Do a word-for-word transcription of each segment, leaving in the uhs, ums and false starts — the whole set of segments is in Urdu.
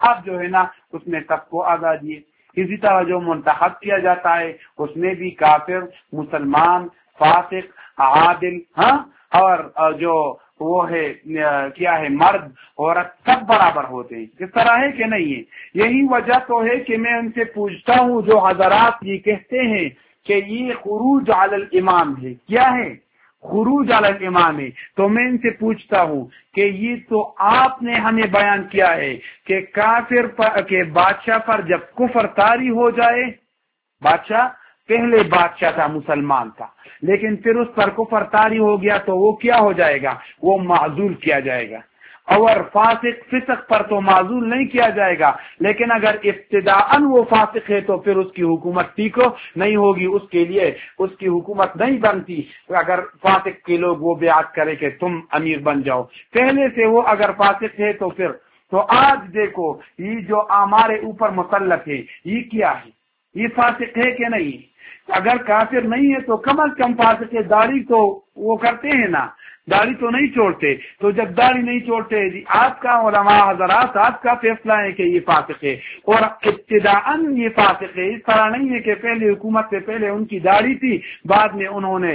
اب جو ہے نا اس میں سب کو آزادی ہے۔ اسی طرح جو منتخب کیا جاتا ہے اس میں بھی کافر، مسلمان، فاسق، عادل، ہاں اور جو وہ ہے کیا ہے مرد عورت سب برابر ہوتے ہیں۔ اس طرح ہے کہ نہیں ہے؟ یہی وجہ تو ہے کہ میں ان سے پوچھتا ہوں جو حضرات یہ کہتے ہیں کہ یہ خروج علی الامام ہے، کیا ہے؟ خروج علی الامام ہے، تو میں ان سے پوچھتا ہوں کہ یہ تو آپ نے ہمیں بیان کیا ہے کہ کافر پر کے بادشاہ پر جب کفر طاری ہو جائے، بادشاہ پہلے بادشاہ تھا مسلمان تھا لیکن پھر اس پر کفر طاری ہو گیا تو وہ کیا ہو جائے گا؟ وہ معزول کیا جائے گا۔ اور فاسق فسق پر تو معزول نہیں کیا جائے گا، لیکن اگر ابتداءً وہ فاسق ہے تو پھر اس کی حکومت ٹھیک نہیں ہوگی، اس کے لیے اس کی حکومت نہیں بنتی اگر فاسق کے لوگ وہ بیعت کرے کہ تم امیر بن جاؤ۔ پہلے سے وہ اگر فاسق ہے تو پھر تو آج دیکھو یہ جو ہمارے اوپر مسلط ہے یہ کیا ہے؟ یہ فاسق ہے کہ نہیں؟ اگر کافر نہیں ہے تو کم از کم فاسق ہے، داڑھی تو وہ کرتے ہیں نا، داڑھی تو نہیں چھوڑتے، تو جب داڑھی نہیں چھوڑتے آپ کا علماء حضرات آپ کا فیصلہ ہے کہ یہ فاسق ہے، اور ابتداءً یہ فاسق ہے۔ اس طرح نہیں ہے کہ پہلے حکومت سے پہلے ان کی داڑھی تھی بعد میں انہوں نے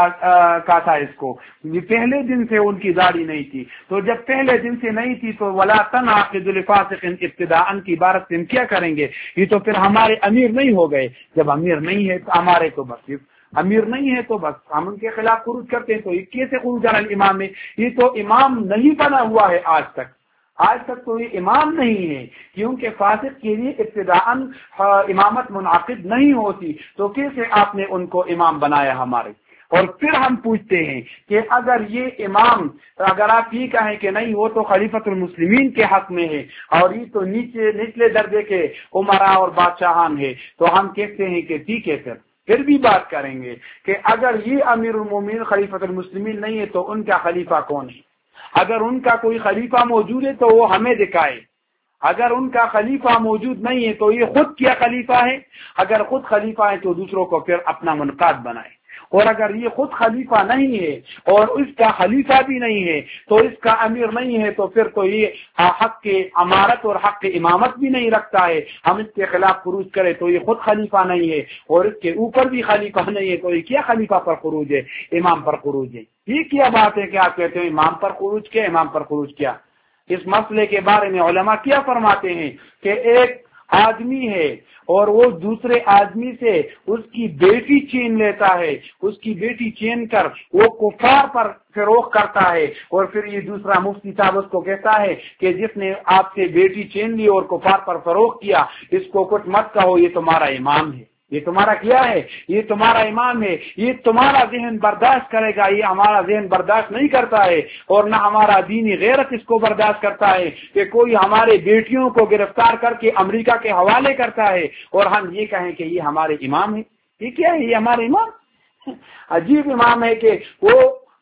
کاٹا اس کو، یہ پہلے دن سے ان کی داڑھی نہیں تھی، تو جب پہلے دن سے نہیں تھی تو ولا تنعقد لفاسق ابتداءً کی عبارت سے ہم کیا کریں گے؟ یہ تو پھر ہمارے امیر نہیں ہو گئے، جب امیر نہیں ہے تو ہمارے تو بس امیر نہیں ہے تو بس ہم ان کے خلاف خروج کرتے ہیں، تو یہ کیسے خروج علی الامام ہے؟ یہ تو امام نہیں بنا ہوا ہے آج تک، آج تک تو یہ امام نہیں ہے، کیونکہ فاسق کے لیے ابتداءً امامت منعقد نہیں ہوتی، تو کیسے آپ نے ان کو امام بنایا ہمارے؟ اور پھر ہم پوچھتے ہیں کہ اگر یہ امام، اگر آپ یہ کہیں کہ نہیں وہ تو خلیفۃ المسلمین کے حق میں ہے اور یہ تو نیچے نچلے درجے کے عمراء اور بادشاہان ہے، تو ہم کہتے ہیں کہ ٹھیک ہے، پھر پھر بھی بات کریں گے کہ اگر یہ امیر المومنین خلیفۃ المسلمین نہیں ہے تو ان کا خلیفہ کون ہے؟ اگر ان کا کوئی خلیفہ موجود ہے تو وہ ہمیں دکھائے، اگر ان کا خلیفہ موجود نہیں ہے تو یہ خود کیا خلیفہ ہے؟ اگر خود خلیفہ ہے تو دوسروں کو پھر اپنا منقاد بنائے، اور اگر یہ خود خلیفہ نہیں ہے اور اس کا خلیفہ بھی نہیں ہے تو اس کا امیر نہیں ہے، تو پھر تو یہ حق کے امارت اور حق کے امامت بھی نہیں رکھتا ہے، ہم اس کے خلاف خروج کرے تو یہ خود خلیفہ نہیں ہے اور اس کے اوپر بھی خلیفہ نہیں ہے، تو یہ کیا خلیفہ پر خروج ہے؟ امام پر خروج ہے۔ یہ کیا بات ہے کہ آپ کہتے ہیں امام پر خروج کیا، امام پر خروج کیا؟ اس مسئلے کے بارے میں علماء کیا فرماتے ہیں کہ ایک آدمی ہے اور وہ دوسرے آدمی سے اس کی بیٹی چھین لیتا ہے، اس کی بیٹی چھین کر وہ کفار پر فروخت کرتا ہے، اور پھر یہ دوسرا مفتی صاحب اس کو کہتا ہے کہ جس نے آپ سے بیٹی چھین لی اور کفار پر فروخت کیا اس کو کچھ مت کہو، یہ تمہارا امام ہے، یہ تمہارا کیا ہے؟ یہ تمہارا امام ہے، یہ تمہارا ذہن برداشت کرے گا، یہ ہمارا ذہن برداشت نہیں کرتا ہے، اور نہ ہمارا دینی غیرت اس کو برداشت کرتا ہے کہ کوئی ہمارے بیٹیوں کو گرفتار کر کے امریکہ کے حوالے کرتا ہے اور ہم یہ کہیں کہ یہ ہمارے امام ہے۔ یہ کیا ہے؟ یہ ہمارے امام عجیب امام ہے کہ وہ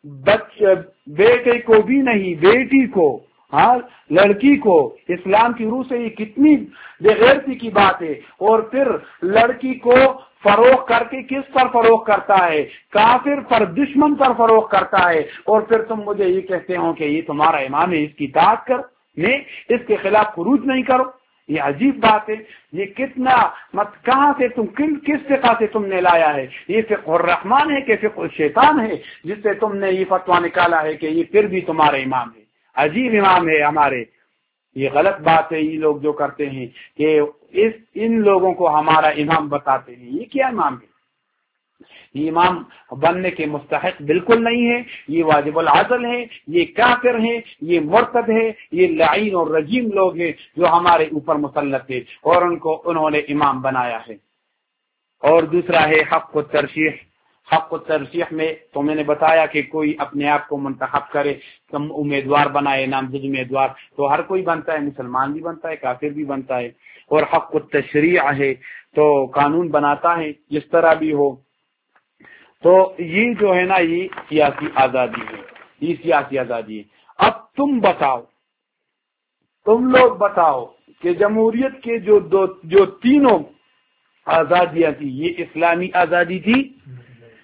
بیٹے کو بھی نہیں، بیٹی کو، ہاں لڑکی کو، اسلام کی روح سے یہ کتنی بے غیرتی کی بات ہے، اور پھر لڑکی کو فروخت کر کے کس پر فروخت کرتا ہے؟ کافر پر، دشمن پر فروخت کرتا ہے، اور پھر تم مجھے یہ کہتے ہو کہ یہ تمہارا امام ہے، اس کی اطاعت کرو، نہیں اس کے خلاف خروج نہیں کرو۔ یہ عجیب بات ہے، یہ کتنا مت کہاں سے تم کس فقہ سے تم نے لایا ہے؟ یہ فقہ الرحمن ہے کہ فقہ الشیطان ہے جس سے تم نے یہ فتویٰ نکالا ہے کہ یہ پھر بھی تمہارا امام ہے؟ عجیب امام ہے ہمارے۔ یہ غلط بات ہے، یہ لوگ جو کرتے ہیں کہ اس ان لوگوں کو ہمارا امام بتاتے ہیں، یہ کیا امام ہے؟ یہ امام بننے کے مستحق بالکل نہیں ہے، یہ واجب العدل ہے، یہ کافر ہے، یہ مرتد ہے، یہ لعین اور رجیم لوگ ہیں جو ہمارے اوپر مسلط ہے اور ان کو انہوں نے امام بنایا ہے۔ اور دوسرا ہے حق و ترشیح۔ حق و ترشیح میں تو میں نے بتایا کہ کوئی اپنے آپ کو منتخب کرے، کم امیدوار بنائے، نامزد امیدوار، تو ہر کوئی بنتا ہے، مسلمان بھی بنتا ہے، کافر بھی بنتا ہے۔ اور حق و تشریع ہے تو قانون بناتا ہے جس طرح بھی ہو۔ تو یہ جو ہے نا یہ سیاسی آزادی ہے، یہ سیاسی آزادی ہے۔ اب تم بتاؤ، تم لوگ بتاؤ کہ جمہوریت کے جو دو جو تینوں آزادیاں تھی یہ اسلامی آزادی تھی؟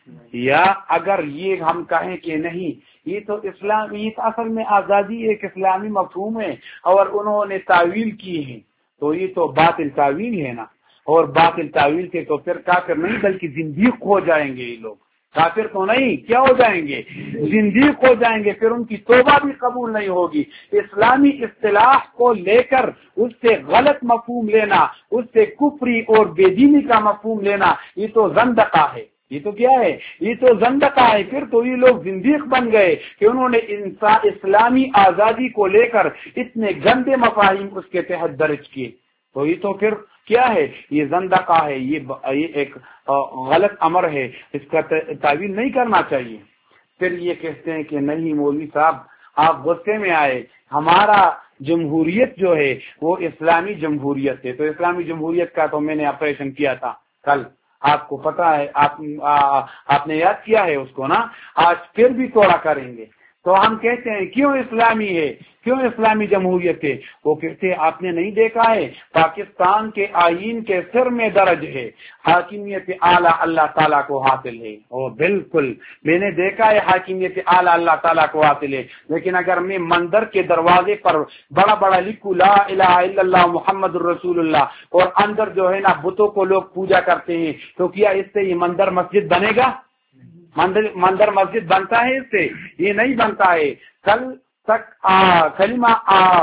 یا اگر یہ ہم کہیں کہ نہیں یہ تو اسلام یہ اصل میں آزادی ایک اسلامی مفہوم ہے اور انہوں نے تعویل کی ہے تو یہ تو باطل تعویل ہے نا، اور باطل تعویل سے تو پھر کافر نہیں بلکہ زندیق ہو جائیں گے یہ لوگ، کافر تو نہیں کیا ہو جائیں گے، زندیق ہو جائیں گے، پھر ان کی توبہ بھی قبول نہیں ہوگی۔ اسلامی اصطلاح کو لے کر اس سے غلط مفہوم لینا، اس سے کفری اور بے دینی کا مفہوم لینا، یہ تو زندقہ ہے، یہ تو کیا ہے، یہ تو زندقہ ہے۔ پھر تو یہ لوگ زندیق بن گئے کہ انہوں نے اسلامی آزادی کو لے کر اتنے گندے مفاہیم اس کے تحت درج کیے، تو یہ تو پھر کیا ہے، یہ زندقہ ہے، یہ ایک غلط امر ہے، اس کا تعویل نہیں کرنا چاہیے۔ پھر یہ کہتے ہیں کہ نہیں مولوی صاحب آپ غصے میں آئے، ہمارا جمہوریت جو ہے وہ اسلامی جمہوریت ہے، تو اسلامی جمہوریت کا تو میں نے آپریشن کیا تھا کل، آپ کو پتا ہے، آپ آپ نے یاد کیا ہے اس کو نا، آج پھر بھی توڑا کریں گے۔ تو ہم کہتے ہیں کیوں اسلامی ہے، کیوں اسلامی جمہوریت ہے؟ وہ کہتے ہیں آپ نے نہیں دیکھا ہے پاکستان کے آئین کے سر میں درج ہے حاکمیت اعلیٰ اللہ تعالیٰ کو حاصل ہے۔ او بالکل میں نے دیکھا ہے حاکمیت اعلیٰ اللہ تعالیٰ کو حاصل ہے، لیکن اگر میں مندر کے دروازے پر بڑا بڑا لکھوں لا الہ الا اللہ محمد الرسول اللہ اور اندر جو ہے نا بتوں کو لوگ پوجا کرتے ہیں، تو کیا اس سے یہ مندر مسجد بنے گا؟ مندر مندر مسجد بنتا ہے اس سے؟ یہ نہیں بنتا ہے۔ کل تک کلمہ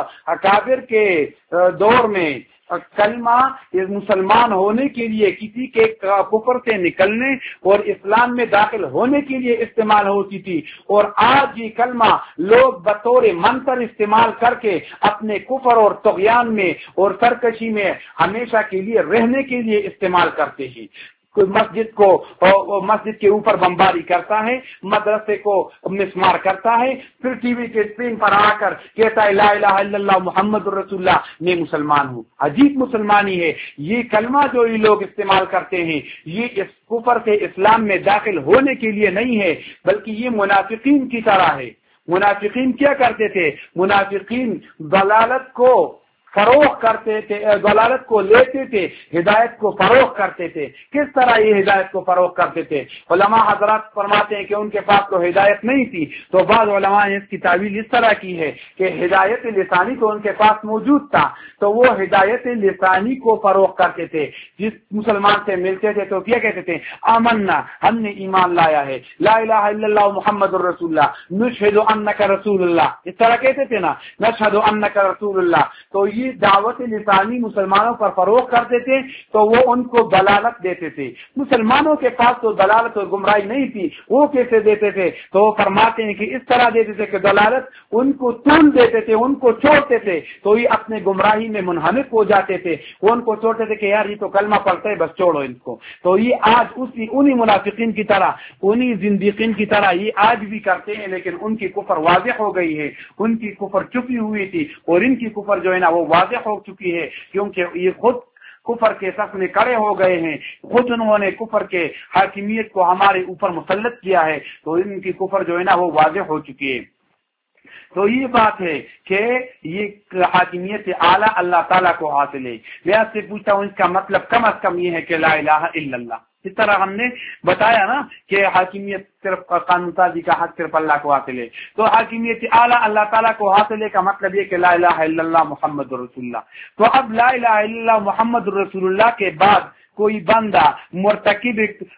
اکابر کے دور میں کلمہ مسلمان ہونے کے لیے کسی کے کفر سے نکلنے اور اسلام میں داخل ہونے کے لیے استعمال ہوتی تھی، اور آج یہ کلمہ لوگ بطور منتر استعمال کر کے اپنے کفر اور طغیان میں اور سرکشی میں ہمیشہ کے لیے رہنے کے لیے استعمال کرتے ہیں۔ کوئی مسجد کو مسجد کے اوپر بمباری کرتا ہے، مدرسے کو مسمار کرتا ہے، پھر ٹی وی کے اسکرین پر آ کر کہتا ہے لا الہ الا اللہ محمد الرسول اللہ، میں مسلمان ہوں۔ عجیب مسلمانی ہے یہ کلمہ جو یہ لوگ استعمال کرتے ہیں، یہ اس کفر سے اسلام میں داخل ہونے کے لیے نہیں ہے، بلکہ یہ منافقین کی طرح ہے۔ منافقین کیا کرتے تھے؟ منافقین ضلالت کو فروغ کرتے تھے، ضلالت کو لیتے تھے، ہدایت کو فروغ کرتے تھے۔ کس طرح یہ ہدایت کو فروغ کرتے تھے؟ علماء حضرات فرماتے ہیں کہ ان کے پاس تو ہدایت نہیں تھی، تو بعض علماء نے اس کی تعویل اس طرح کی ہے کہ ہدایت لسانی تو ان کے پاس موجود تھا، تو وہ ہدایت لسانی کو فروغ کرتے تھے۔ جس مسلمان سے ملتے تھے تو کیا کہتے تھے؟ آمنا، ہم نے ایمان لایا ہے، لا الہ الا اللہ محمد الرسول اللہ، نشہد انک رسول اللہ، اس طرح کہتے تھے نا، نشہد انک رسول اللہ۔ تو یہ دعوت لسانی مسلمانوں پر فروغ کرتے تھے، تو وہ ان کو دلالت دیتے تھے۔ مسلمانوں کے پاس تو دلالت اور گمراہی نہیں تھی، وہ کیسے دیتے تھے؟ تو وہ فرماتے ہیں کہ اس طرح دیتے تھے کہ دلالت ان کو طول دیتے تھے، ان کو چھوڑتے تھے، تو یہ اپنے گمراہی میں منہمک ہو جاتے تھے۔ وہ ان کو چھوڑتے تھے کہ یار یہ تو کلمہ پڑھتے ہے، بس چھوڑو ان کو۔ تو یہ آج اسی انہی منافقین کی طرح، انہی زندیقین کی طرح یہ آج بھی کرتے ہیں، لیکن ان کی کفر واضح ہو گئی ہے، ان کی کفر چھپی ہوئی تھی، اور ان کی کفر جو ہے نا وہ واضح ہو چکی ہے، کیونکہ یہ خود کفر کے صف میں کڑے ہو گئے ہیں، خود انہوں نے کفر کے حاکمیت کو ہمارے اوپر مسلط کیا ہے، تو ان کی کفر جو ہے نا وہ واضح ہو چکی ہے۔ تو یہ بات ہے کہ یہ حاکمیت اعلیٰ اللہ تعالیٰ کو حاصل ہے۔ میں آپ سے پوچھتا ہوں اس کا مطلب کم از کم یہ ہے کہ لا الہ الا اللہ۔ اس طرح ہم نے بتایا نا کہ حاکمیت صرف قانون سازی کا حق صرف اللہ کو حاصل ہے، تو حاکمیت اعلیٰ اللہ تعالیٰ کو حاصل ہے کا مطلب یہ کہ لا الہ الا اللہ محمد رسول اللہ۔ تو اب لا الہ الا اللہ محمد رسول اللہ کے بعد کوئی بندہ مرتکب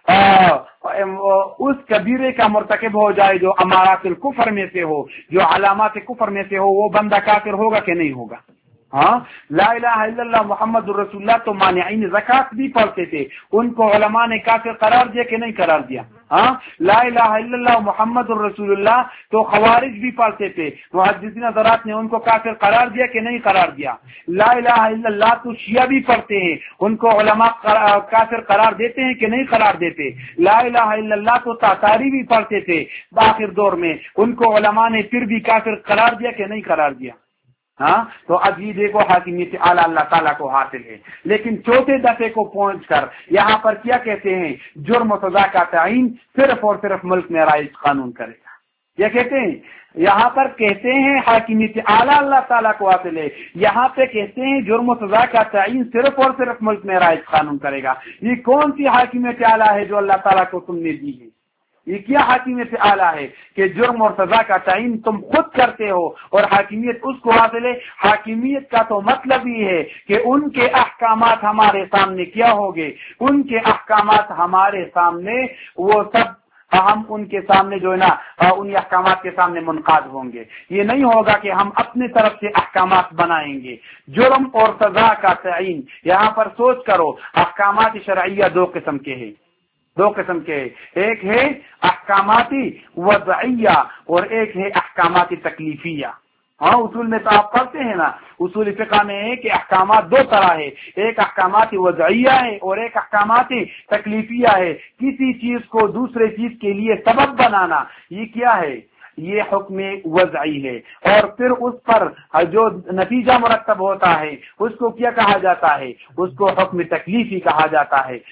اس کبیرے کا مرتکب ہو جائے جو امارات الکفر میں سے ہو، جو علامات کفر میں سے ہو، وہ بندہ کافر ہوگا کہ نہیں ہوگا؟ ہاں، لا الہ الا اللہ محمد الرسول اللہ تو مانعین زکات بھی پڑھتے تھے، ان کو علماء نے کافر قرار دیا کہ نہیں قرار دیا؟ ہاں، لا الہ الا اللہ محمد الرسول اللہ تو خوارج بھی پڑھتے تھے، محدثین حضرات نے ان کو کافر قرار دیا کہ نہیں قرار دیا؟ لا الہ الا اللہ تو شیعہ بھی پڑھتے ہیں، ان کو علماء کافر قرار دیتے ہیں کہ نہیں قرار دیتے؟ لا الہ الا اللہ تو تاتاری بھی پڑھتے تھے آخر دور میں، ان کو علماء نے پھر بھی کافر قرار دیا کہ نہیں قرار دیا؟ ہاں، تو اب یہ دیکھو حاکمیت اعلیٰ اللہ تعالیٰ کو حاصل ہے، لیکن چوتھے دفعے کو پہنچ کر یہاں پر کیا کہتے ہیں؟ جرم و سزا کا تعین صرف اور صرف ملک میں رائج قانون کرے گا۔ کیا کہتے ہیں؟ یہاں پر کہتے ہیں حاکمیت اعلیٰ اللہ تعالیٰ کو حاصل ہے، یہاں پہ کہتے ہیں جرم و سزا کا تعین صرف اور صرف ملک میں رائج قانون کرے گا۔ یہ کون سی حاکمیت اعلیٰ ہے جو اللہ تعالیٰ کو تم نے دی ہے؟ یہ کیا حاکمیت اعلیٰ ہے کہ جرم اور سزا کا تعین تم خود کرتے ہو اور حاکمیت اس کو حاصل ہے. حاکمیت کا تو مطلب ہی ہے کہ ان کے احکامات ہمارے سامنے کیا ہوگے, ان کے احکامات ہمارے سامنے, وہ سب ہم ان کے سامنے جو ہے نا ان احکامات کے سامنے منقاد ہوں گے. یہ نہیں ہوگا کہ ہم اپنے طرف سے احکامات بنائیں گے. جرم اور سزا کا تعین, یہاں پر سوچ کرو, احکامات شرعیہ دو قسم کے ہیں, دو قسم کے ہیں. ایک ہے احکاماتی وضعیہ اور ایک ہے احکاماتی تکلیفیہ. ہاں اصول میں تو آپ پڑھتے ہیں نا, اصول فقہ میں ہے کہ احکامات دو طرح ہے, ایک احکاماتی وضعیہ ہے اور ایک احکاماتی تکلیفیہ ہے. کسی چیز کو دوسرے چیز کے لیے سبب بنانا, یہ کیا ہے؟ یہ حکم وضعی ہے. اور پھر اس پر جو نتیجہ مرتب ہوتا ہے اس کو کیا کہا جاتا ہے؟ اس کو حکم تکلیفی کہا جاتا ہے.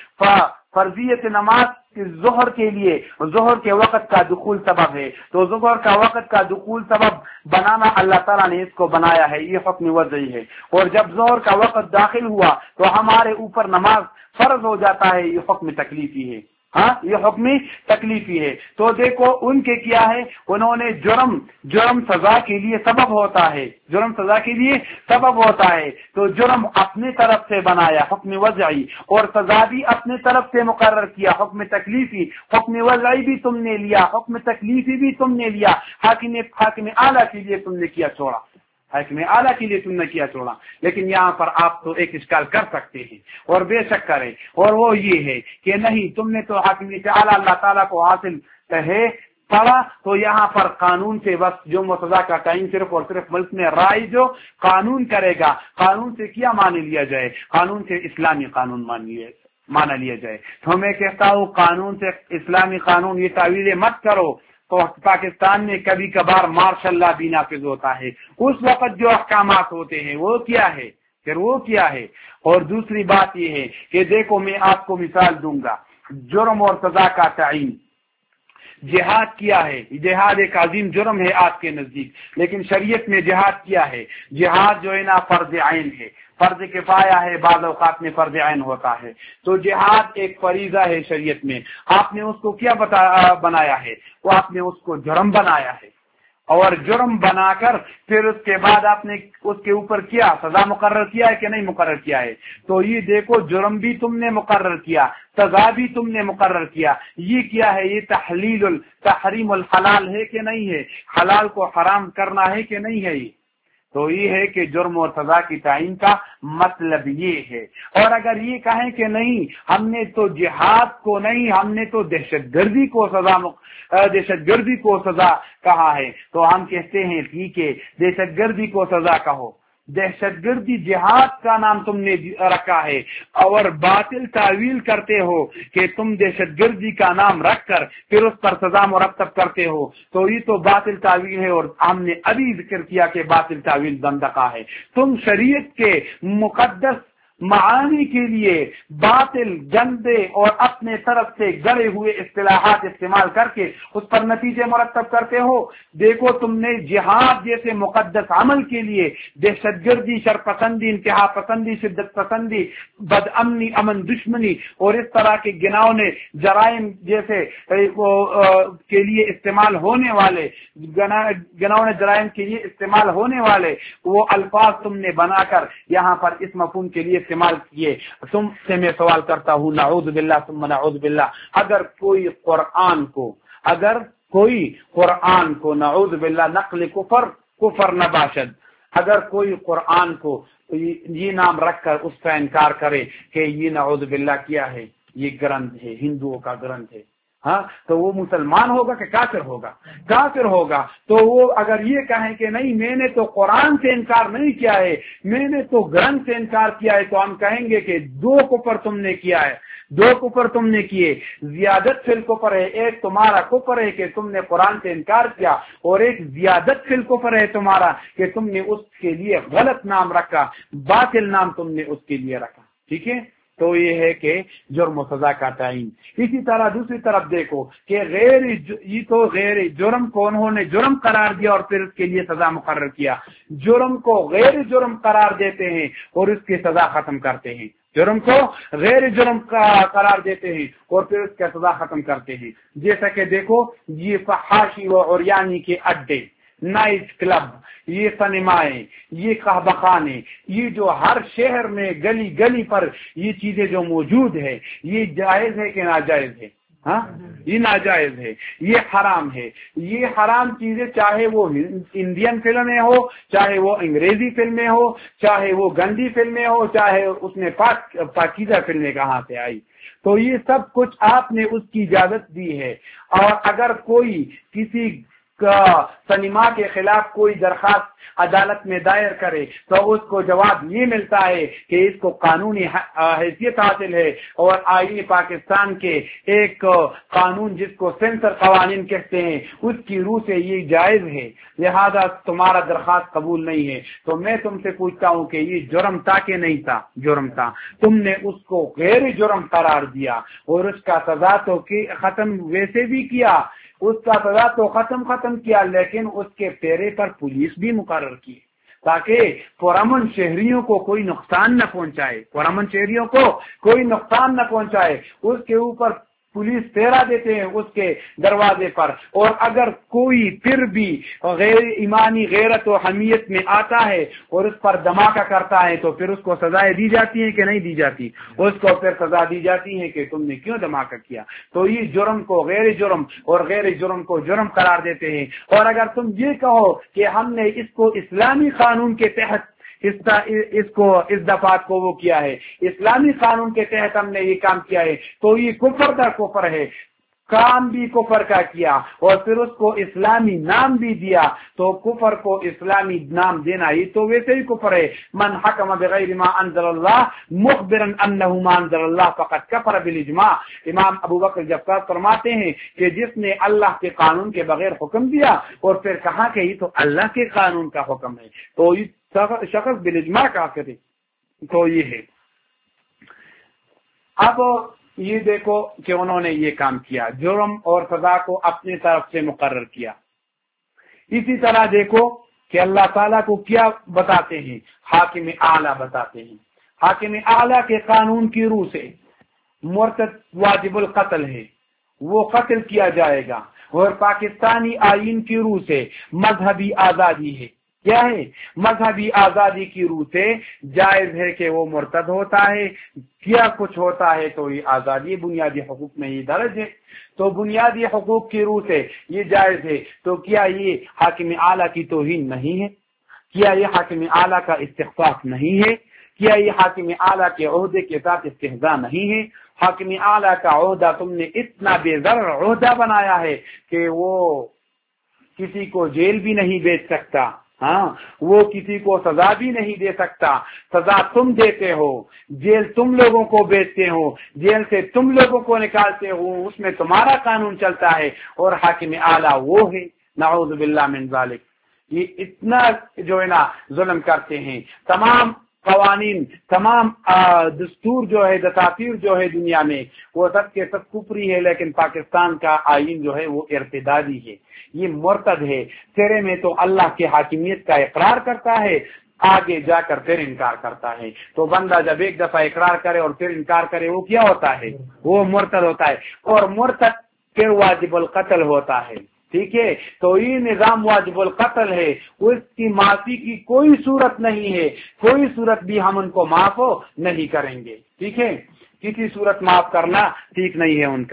فرضیت نماز ظہر کے لیے ظہر کے وقت کا دخول سبب ہے, تو ظہر کا وقت کا دخول سبب بنانا اللہ تعالیٰ نے اس کو بنایا ہے, یہ حکم وضعی ہے. اور جب ظہر کا وقت داخل ہوا تو ہمارے اوپر نماز فرض ہو جاتا ہے, یہ حکم تکلیفی ہے. ہاں یہ حکم تکلیفی ہے. تو دیکھو ان کے کیا ہے, انہوں نے جرم جرم سزا کے لیے سبب ہوتا ہے, جرم سزا کے لیے سبب ہوتا ہے, تو جرم اپنے طرف سے بنایا حکم وضعی, اور سزا بھی اپنے طرف سے مقرر کیا حکم تکلیفی. حکم وضعی بھی تم نے لیا, حکم تکلیفی بھی تم نے لیا, حاکم حاکم اعلیٰ کے لیے تم نے کیا چھوڑا, حاکم اعلیٰ کے لیے تم نے کیا چھوڑا. لیکن یہاں پر آپ تو ایک اشکال کر سکتے ہیں اور بے شک کریں, اور وہ یہ ہے کہ نہیں, تم نے تو حاکمیت اعلیٰ اللہ تعالیٰ کو حاصل ہے پڑھا, تو یہاں پر قانون سے بس جرم و سزا کا تعین صرف اور صرف ملک میں رائے جو قانون کرے گا. قانون سے کیا مان لیا جائے؟ قانون سے اسلامی قانون مان لیا مانا لیا جائے. تو میں کہتا ہوں قانون سے اسلامی قانون, یہ تعویلیں مت کرو. تو پاکستان میں کبھی کبھار ماشاء اللہ بھی نافذ ہوتا ہے, اس وقت جو احکامات ہوتے ہیں وہ کیا ہے, پھر وہ کیا ہے. اور دوسری بات یہ ہے کہ دیکھو میں آپ کو مثال دوں گا, جرم اور سزا کا تعین. جہاد کیا ہے؟ جہاد ایک عظیم جرم ہے آپ کے نزدیک, لیکن شریعت میں جہاد کیا ہے؟ جہاد جو ہے نا فرض عین ہے, فرض کفایہ ہے, بعض اوقات میں فرض عین ہوتا ہے. تو جہاد ایک فریضہ ہے شریعت میں, آپ نے اس کو کیا بتا بنایا ہے؟ وہ آپ نے اس کو جرم بنایا ہے, اور جرم بنا کر پھر اس کے بعد آپ نے اس کے اوپر کیا سزا مقرر کیا ہے کہ نہیں مقرر کیا ہے؟ تو یہ دیکھو, جرم بھی تم نے مقرر کیا, سزا بھی تم نے مقرر کیا. یہ کیا ہے؟ یہ تحلیل تحریم الحلال ہے کہ نہیں ہے؟ حلال کو حرام کرنا ہے کہ نہیں ہے؟ یہ تو یہ ہے کہ جرم اور سزا کی تعین کا مطلب یہ ہے. اور اگر یہ کہیں کہ نہیں, ہم نے تو جہاد کو نہیں, ہم نے تو دہشت گردی کو سزا دہشت گردی کو سزا کہا ہے, تو ہم کہتے ہیں ٹھیک ہے, دہشت گردی کو سزا کہو. دہشت گردی جہاد کا نام تم نے رکھا ہے, اور باطل تعویل کرتے ہو کہ تم دہشت گردی کا نام رکھ کر پھر اس پر سزا مرتب کرتے ہو, تو یہ تو باطل تعویل ہے. اور ہم نے ابھی ذکر کیا کہ باطل تعویل زندقہ ہے. تم شریعت کے مقدس معانی کے لیے باطل گندے اور اپنے طرف سے گڑے ہوئے اصطلاحات استعمال کر کے اس پر نتیجے مرتب کرتے ہو. دیکھو تم نے جہاد جیسے مقدس عمل کے لیے دہشت گردی, شرپسندی, انتہا پسندی, شدت پسندی, بد امنی, امن دشمنی اور اس طرح کے گناؤنے جرائم جیسے کے لیے استعمال ہونے والے گناؤنے جرائم کے لیے استعمال ہونے والے وہ الفاظ تم نے بنا کر یہاں پر اس مفہوم کے لیے استعمال کیے. تم سے میں سوال کرتا ہوں, نعوذ باللہ ثم نعوذ باللہ, اگر کوئی قرآن کو اگر کوئی قرآن کو نعوذ باللہ نقل کفر کفر نباشد, اگر کوئی قرآن کو یہ نام رکھ کر اس کا انکار کرے کہ یہ نعوذ باللہ کیا ہے, یہ گرنتھ ہے, ہندوؤں کا گرنتھ ہے, ہاں تو وہ مسلمان ہوگا کہ کافر ہوگا؟ کافر ہوگا. تو وہ اگر یہ کہیں کہ نہیں میں نے تو قرآن سے انکار نہیں کیا ہے, میں نے تو گرنتھ سے انکار کیا ہے, تو ہم کہیں گے کہ دو کفر تم نے کیا ہے, دو کفر تم نے کیے. زیادت فی الکفر ہے, ایک تمہارا کفر ہے کہ تم نے قرآن سے انکار کیا, اور ایک زیادت فی الکفر ہے تمہارا کہ تم نے اس کے لیے غلط نام رکھا, باطل نام تم نے اس کے لیے رکھا. ٹھیک ہے, تو یہ ہے کہ جرم و سزا کا تعین۔ اسی طرح دوسری طرف دیکھو کہ غیر یہ تو غیر جرم کو انہوں نے جرم قرار دیا اور پھر اس کے لیے سزا مقرر کیا، جرم کو غیر جرم قرار دیتے ہیں اور اس کی سزا ختم کرتے ہیں، جرم کو غیر جرم قرار دیتے ہیں اور پھر اس کا سزا ختم کرتے ہیں۔ جیسا کہ دیکھو یہ فحاشی و عریانی کے اڈے، نائٹ کلب، یہ سنیمائیں، یہ قہوہ خانے، یہ جو ہر شہر میں گلی گلی پر یہ چیزیں جو موجود ہے، یہ جائز ہے کہ ناجائز ہے؟ ہاں یہ ناجائز ہے، یہ حرام ہے۔ یہ حرام چیزیں چاہے وہ انڈین فلمیں ہو، چاہے وہ انگریزی فلمیں ہو، چاہے وہ گندی فلمیں ہو، چاہے اس میں پاک پاکیزہ فلمیں کہاں سے آئی، تو یہ سب کچھ آپ نے اس کی اجازت دی ہے۔ اور اگر کوئی کسی سنیما کے خلاف کوئی درخواست عدالت میں دائر کرے تو اس کو جواب یہ ملتا ہے کہ اس کو قانونی حیثیت حاصل ہے، اور آئین پاکستان کے ایک قانون جس کو سینسر قوانین کہتے ہیں اس کی روح سے یہ جائز ہے، لہذا تمہارا درخواست قبول نہیں ہے۔ تو میں تم سے پوچھتا ہوں کہ یہ جرم تھا کہ نہیں تھا؟ جرم تھا، تم نے اس کو غیر جرم قرار دیا اور اس کا سزا تو ختم ویسے بھی کیا، اس کا سزا تو ختم ختم کیا لیکن اس کے پیرے پر پولیس بھی مقرر کی تاکہ پرامن شہریوں کو کوئی نقصان نہ پہنچائے، پرامن شہریوں کو کوئی نقصان نہ پہنچائے، اس کے اوپر پولیس پہرا دیتے ہیں اس کے دروازے پر۔ اور اگر کوئی پھر بھی غیر ایمانی غیرت و حمیت میں آتا ہے اور اس پر دھماکہ کرتا ہے تو پھر اس کو سزائیں دی جاتی ہیں کہ نہیں دی جاتی؟ اس کو پھر سزا دی جاتی ہے کہ تم نے کیوں دھماکہ کیا۔ تو یہ جرم کو غیر جرم اور غیر جرم کو جرم قرار دیتے ہیں۔ اور اگر تم یہ کہو کہ ہم نے اس کو اسلامی قانون کے تحت اس اس کو اس دفعات کو وہ کیا ہے، اسلامی قانون کے تحت ہم نے یہ کام کیا ہے، تو یہ کفر در کفر ہے، کام بھی کفر کا کیا اور پھر اس کو اسلامی نام بھی دیا، تو کفر کو اسلامی نام دینا یہ تو ویسے ہی کفر ہے۔ من حکم بغیر ما انزل اللہ مخبرا انہ ما انزل اللہ فقد کفر بالاجماع۔ امام ابو بکر جبار فرماتے ہیں کہ جس نے اللہ کے قانون کے بغیر حکم دیا اور پھر کہا کہ یہ تو اللہ کے قانون کا حکم ہے، تو یہ شخص بالاجماع کافر ہے۔ تو یہ ہے۔ اب یہ دیکھو کہ انہوں نے یہ کام کیا، جرم اور سزا کو اپنی طرف سے مقرر کیا۔ اسی طرح دیکھو کہ اللہ تعالیٰ کو کیا بتاتے ہیں، حاکم اعلیٰ بتاتے ہیں۔ حاکم اعلیٰ کے قانون کی روح سے مرتد واجب القتل ہے، وہ قتل کیا جائے گا، اور پاکستانی آئین کی روح سے مذہبی آزادی ہے۔ کیا ہے؟ مذہبی آزادی کی روح سے جائز ہے کہ وہ مرتد ہوتا ہے، کیا کچھ ہوتا ہے، تو یہ آزادی بنیادی حقوق میں یہ درج ہے، تو بنیادی حقوق کی روح سے یہ جائز ہے۔ تو کیا یہ حاکم اعلیٰ کی توہین نہیں ہے؟ کیا یہ حاکم اعلیٰ کا استخفاف نہیں ہے؟ کیا یہ حاکم اعلیٰ کے عہدے کے ساتھ استہزاء نہیں ہے؟ حاکم اعلیٰ کا عہدہ تم نے اتنا بے ضرر عہدہ بنایا ہے کہ وہ کسی کو جیل بھی نہیں بھیج سکتا، ہاں وہ کسی کو سزا بھی نہیں دے سکتا، سزا تم دیتے ہو، جیل تم لوگوں کو بیچتے ہو، جیل سے تم لوگوں کو نکالتے ہو، اس میں تمہارا قانون چلتا ہے، اور حاکم اعلیٰ وہ ہے، نعوذ باللہ من ذالک۔ یہ اتنا جو ہے نا ظلم کرتے ہیں، تمام قوانین، تمام دستور جو ہے، دساتیر جو ہے دنیا میں، وہ سب کے سب کفری ہے، لیکن پاکستان کا آئین جو ہے وہ ارتدادی ہے، یہ مرتد ہے، سرے میں تو اللہ کے حاکمیت کا اقرار کرتا ہے، آگے جا کر پھر انکار کرتا ہے۔ تو بندہ جب ایک دفعہ اقرار کرے اور پھر انکار کرے وہ کیا ہوتا ہے؟ وہ مرتد ہوتا ہے، اور مرتد پھر واجب القتل ہوتا ہے۔ ٹھیک ہے، تو یہ نظام واجب القتل ہے، اس کی معافی کی کوئی صورت نہیں ہے، کوئی صورت بھی ہم ان کو معاف نہیں کریں گے۔ ٹھیک ہے، کسی صورت معاف کرنا ٹھیک نہیں ہے ان کا۔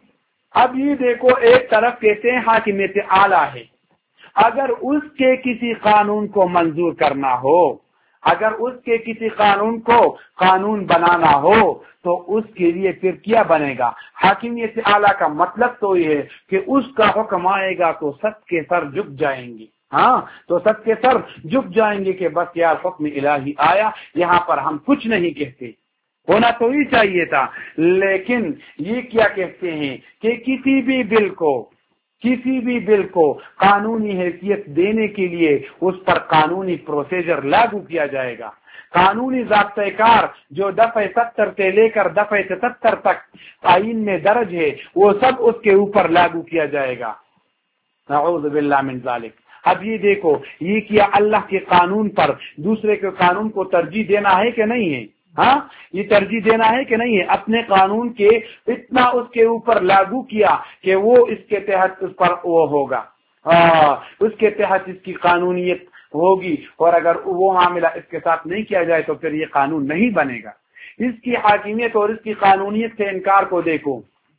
اب یہ دیکھو، ایک طرف کہتے ہیں حاکمیت اعلیٰ ہے، اگر اس کے کسی قانون کو منظور کرنا ہو، اگر اس کے کسی قانون کو قانون بنانا ہو تو اس کے لیے پھر کیا بنے گا؟ حاکمیت اعلیٰ کا مطلب تو یہ ہے کہ اس کا حکم آئے گا تو سب کے سر جھک جائیں گے، ہاں تو سب کے سر جھک جائیں گے کہ بس یار حکم الہی آیا، یہاں پر ہم کچھ نہیں کہتے، ہونا تو ہی چاہیے تھا۔ لیکن یہ کیا کہتے ہیں کہ کسی بھی بل کو کسی بھی بل کو قانونی حیثیت دینے کے لیے اس پر قانونی پروسیجر لاگو کیا جائے گا، قانونی ضابطۂ کار جو دفعہ ستر سے لے کر دفعہ ستر تک آئین میں درج ہے وہ سب اس کے اوپر لاگو کیا جائے گا. نعوذ باللہ من ذالک. اب یہ دیکھو یہ کیا اللہ کے قانون پر دوسرے کے قانون کو ترجیح دینا ہے کہ نہیں ہے؟ ہاں یہ ترجیح دینا ہے کہ نہیں ہے؟ اپنے قانون کے اتنا اس کے اوپر لاگو کیا کہ وہ اس کے تحت اس پر وہ ہوگا، اس کے تحت اس کی قانونیت ہوگی، اور اگر وہ معاملہ اس کے ساتھ نہیں کیا جائے تو پھر یہ قانون نہیں بنے گا. اس کی حاکمیت اور اس کی قانونیت سے انکار کو دیکھو.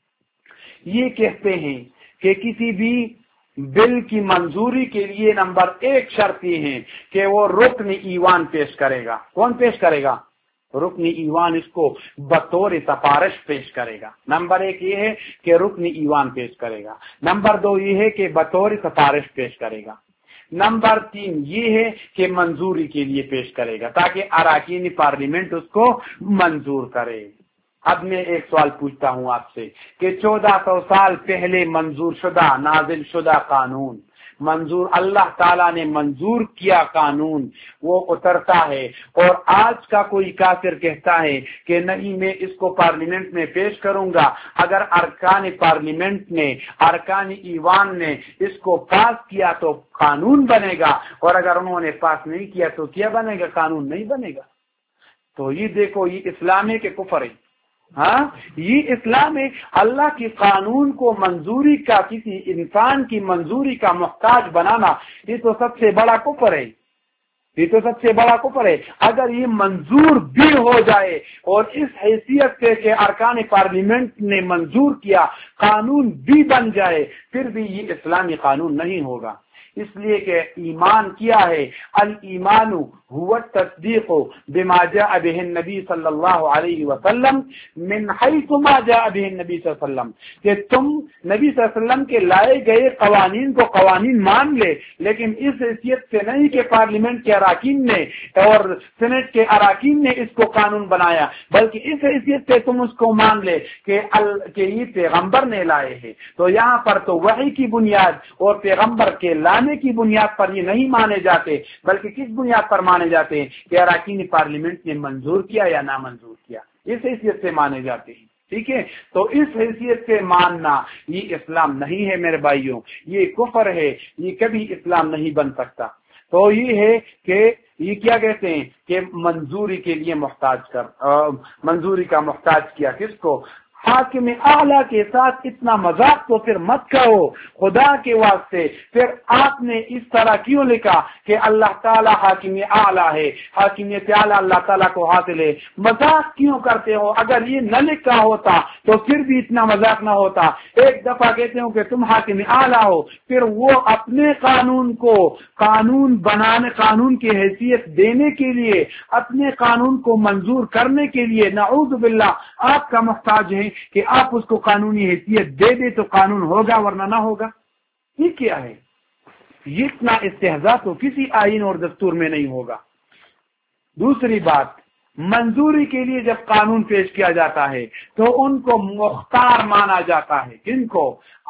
یہ کہتے ہیں کہ کسی بھی بل کی منظوری کے لیے نمبر ایک شرط یہ ہے کہ وہ رکن ایوان پیش کرے گا. کون پیش کرے گا؟ رکن ایوان اس کو بطور سفارش پیش کرے گا. نمبر ایک یہ ہے کہ رکن ایوان پیش کرے گا. نمبر دو یہ ہے کہ بطور سفارش پیش کرے گا. نمبر تین یہ ہے کہ منظوری کے لیے پیش کرے گا تاکہ اراکین پارلیمنٹ اس کو منظور کرے. اب میں ایک سوال پوچھتا ہوں آپ سے کہ چودہ سو سال پہلے منظور شدہ نازل شدہ قانون، منظور اللہ تعالیٰ نے منظور کیا قانون، وہ اترتا ہے اور آج کا کوئی کافر کہتا ہے کہ نہیں میں اس کو پارلیمنٹ میں پیش کروں گا، اگر ارکان پارلیمنٹ نے ارکان ایوان نے اس کو پاس کیا تو قانون بنے گا، اور اگر انہوں نے پاس نہیں کیا تو کیا بنے گا؟ قانون نہیں بنے گا. تو یہ دیکھو یہ اسلام ہے کہ کفر ہے؟ ہاں یہ اسلام ہے. اللہ کی قانون کو منظوری کا، کسی انسان کی منظوری کا محتاج بنانا یہ تو سب سے بڑا کفر ہے. یہ تو سب سے بڑا کفر ہے. اگر یہ منظور بھی ہو جائے اور اس حیثیت سے کہ ارکان پارلیمنٹ نے منظور کیا قانون بھی بن جائے پھر بھی یہ اسلامی قانون نہیں ہوگا. اس لیے کہ ایمان کیا ہے؟ الایمان هو التصدیق بما جاء به النبی صلی اللہ علیہ وسلم من حیث ما جاء به النبی صلی اللہ علیہ وسلم، کہ تم نبی صلی اللہ علیہ وسلم کے لائے گئے قوانین کو قوانین مان لے، لیکن اس حیثیت سے نہیں کہ پارلیمنٹ کے اراکین نے اور سینٹ کے اراکین نے اس کو قانون بنایا، بلکہ اس حیثیت سے تم اس کو مان لے کہ کہ یہ پیغمبر نے لائے ہیں. تو یہاں پر تو وحی کی بنیاد اور پیغمبر کے لانے کی بنیاد پر یہ نہیں مانے جاتے، بلکہ کس بنیاد پر مانے جاتے ہیں کہ اراکین پارلیمنٹ نے منظور کیا یا نہ منظور کیا، اس حیثیت سے مانے جاتے ہیں. ٹھیک ہے، تو اس حیثیت سے ماننا یہ اسلام نہیں ہے میرے بھائیوں، یہ کفر ہے، یہ کبھی اسلام نہیں بن سکتا. تو یہ ہے کہ یہ کیا کہتے ہیں کہ منظوری کے لیے محتاج کر منظوری کا محتاج کیا کس کو؟ حاکم اعلیٰ کے ساتھ اتنا مذاق تو پھر مت کرو خدا کے واسطے. پھر آپ نے اس طرح کیوں لکھا کہ اللہ تعالیٰ حاکم اعلیٰ ہے، حاکمیت اعلیٰ اللہ تعالیٰ کو حاصل ہے؟ مذاق کیوں کرتے ہو؟ اگر یہ نہ لکھا ہوتا تو پھر بھی اتنا مذاق نہ ہوتا. ایک دفعہ کہتے ہو کہ تم حاکم اعلیٰ ہو، پھر وہ اپنے قانون کو قانون بنانے، قانون کی حیثیت دینے کے لیے، اپنے قانون کو منظور کرنے کے لیے نعوذ باللہ آپ کا محتاج ہے کہ آپ اس کو قانونی حیثیت دے دے تو قانون ہوگا ورنہ نہ ہوگا. یہ کیا ہے؟ یہ اتنا استہزاء تو کسی آئین اور دستور میں نہیں ہوگا. دوسری بات، منظوری کے لیے جب قانون پیش کیا جاتا ہے تو ان کو مختار مانا جاتا ہے. کن کو؟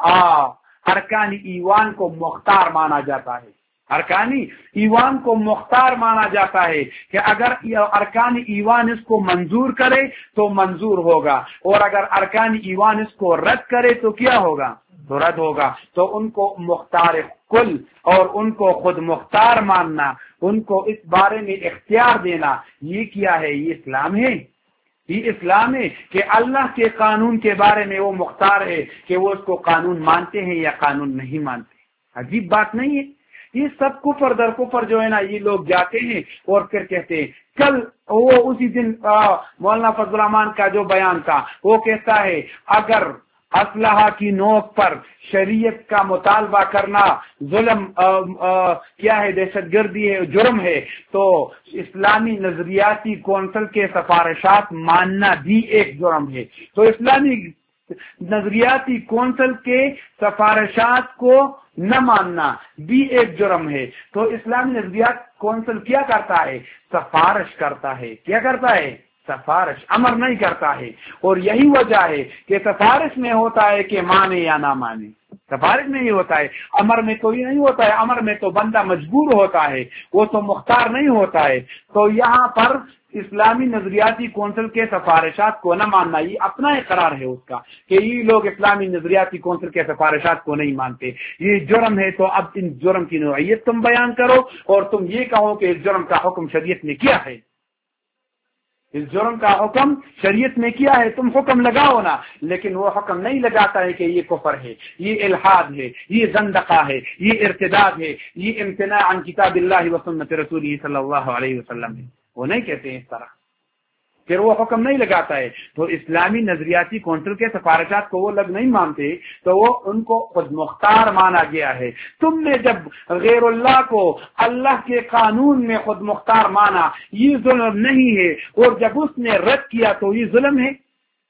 ارکان ایوان کو مختار مانا جاتا ہے. ارکانی ایوان کو مختار مانا جاتا ہے کہ اگر ارکان ایوان اس کو منظور کرے تو منظور ہوگا، اور اگر ارکان ایوان اس کو رد کرے تو کیا ہوگا؟ تو رد ہوگا. تو ان کو مختار کل اور ان کو خود مختار ماننا، ان کو اس بارے میں اختیار دینا، یہ کیا ہے؟ یہ اسلام ہے. یہ اسلام ہے کہ اللہ کے قانون کے بارے میں وہ مختار ہے کہ وہ اس کو قانون مانتے ہیں یا قانون نہیں مانتے. عجیب بات نہیں ہے؟ یہ سب کفر در کفر جو ہے نا، یہ لوگ جاتے ہیں اور پھر کہتے ہیں. کل وہ اسی دن مولانا فضل الرحمان کا جو بیان تھا وہ کہتا ہے اگر اسلحہ کی نوک پر شریعت کا مطالبہ کرنا ظلم آ, آ, کیا ہے، دہشت گردی ہے، جرم ہے، تو اسلامی نظریاتی کونسل کے سفارشات ماننا بھی ایک جرم ہے. تو اسلامی نظریاتی کونسل کے سفارشات کو نہ ماننا بھی ایک جرم ہے. تو اسلامی نظریات کونسل کیا کرتا ہے؟ سفارش کرتا ہے. کیا کرتا ہے؟ سفارش، امر نہیں کرتا ہے. اور یہی وجہ ہے کہ سفارش میں ہوتا ہے کہ مانے یا نہ مانے. سفارش میں یہ ہوتا ہے، امر میں تو یہ نہیں ہوتا ہے، امر میں تو بندہ مجبور ہوتا ہے، وہ تو مختار نہیں ہوتا ہے۔ تو یہاں پر اسلامی نظریاتی کونسل کے سفارشات کو نہ ماننا یہ اپنا اقرار ہے اس کا کہ یہ لوگ اسلامی نظریاتی کونسل کے سفارشات کو نہیں مانتے، یہ جرم ہے۔ تو اب ان جرم کی نوعیت تم بیان کرو اور تم یہ کہو کہ اس جرم کا حکم شریعت نے کیا ہے، اس جرم کا حکم شریعت میں کیا ہے، تم حکم لگاؤ نا، لیکن وہ حکم نہیں لگاتا ہے کہ یہ کفر ہے، یہ الحاد ہے، یہ زندقہ ہے، یہ ارتداد ہے، یہ امتناع عن کتاب اللہ و سنت رسولہ صلی اللہ علیہ وسلم ہے، وہ نہیں کہتے ہیں اس طرح، پھر وہ حکم نہیں لگاتا ہے۔ تو اسلامی نظریاتی کونسل کے سفارشات کو وہ لوگ نہیں مانتے، تو وہ ان کو خود مختار مانا گیا ہے۔ تم نے جب غیر اللہ کو اللہ کے قانون میں خود مختار مانا، یہ ظلم نہیں ہے، اور جب اس نے رد کیا تو یہ ظلم ہے۔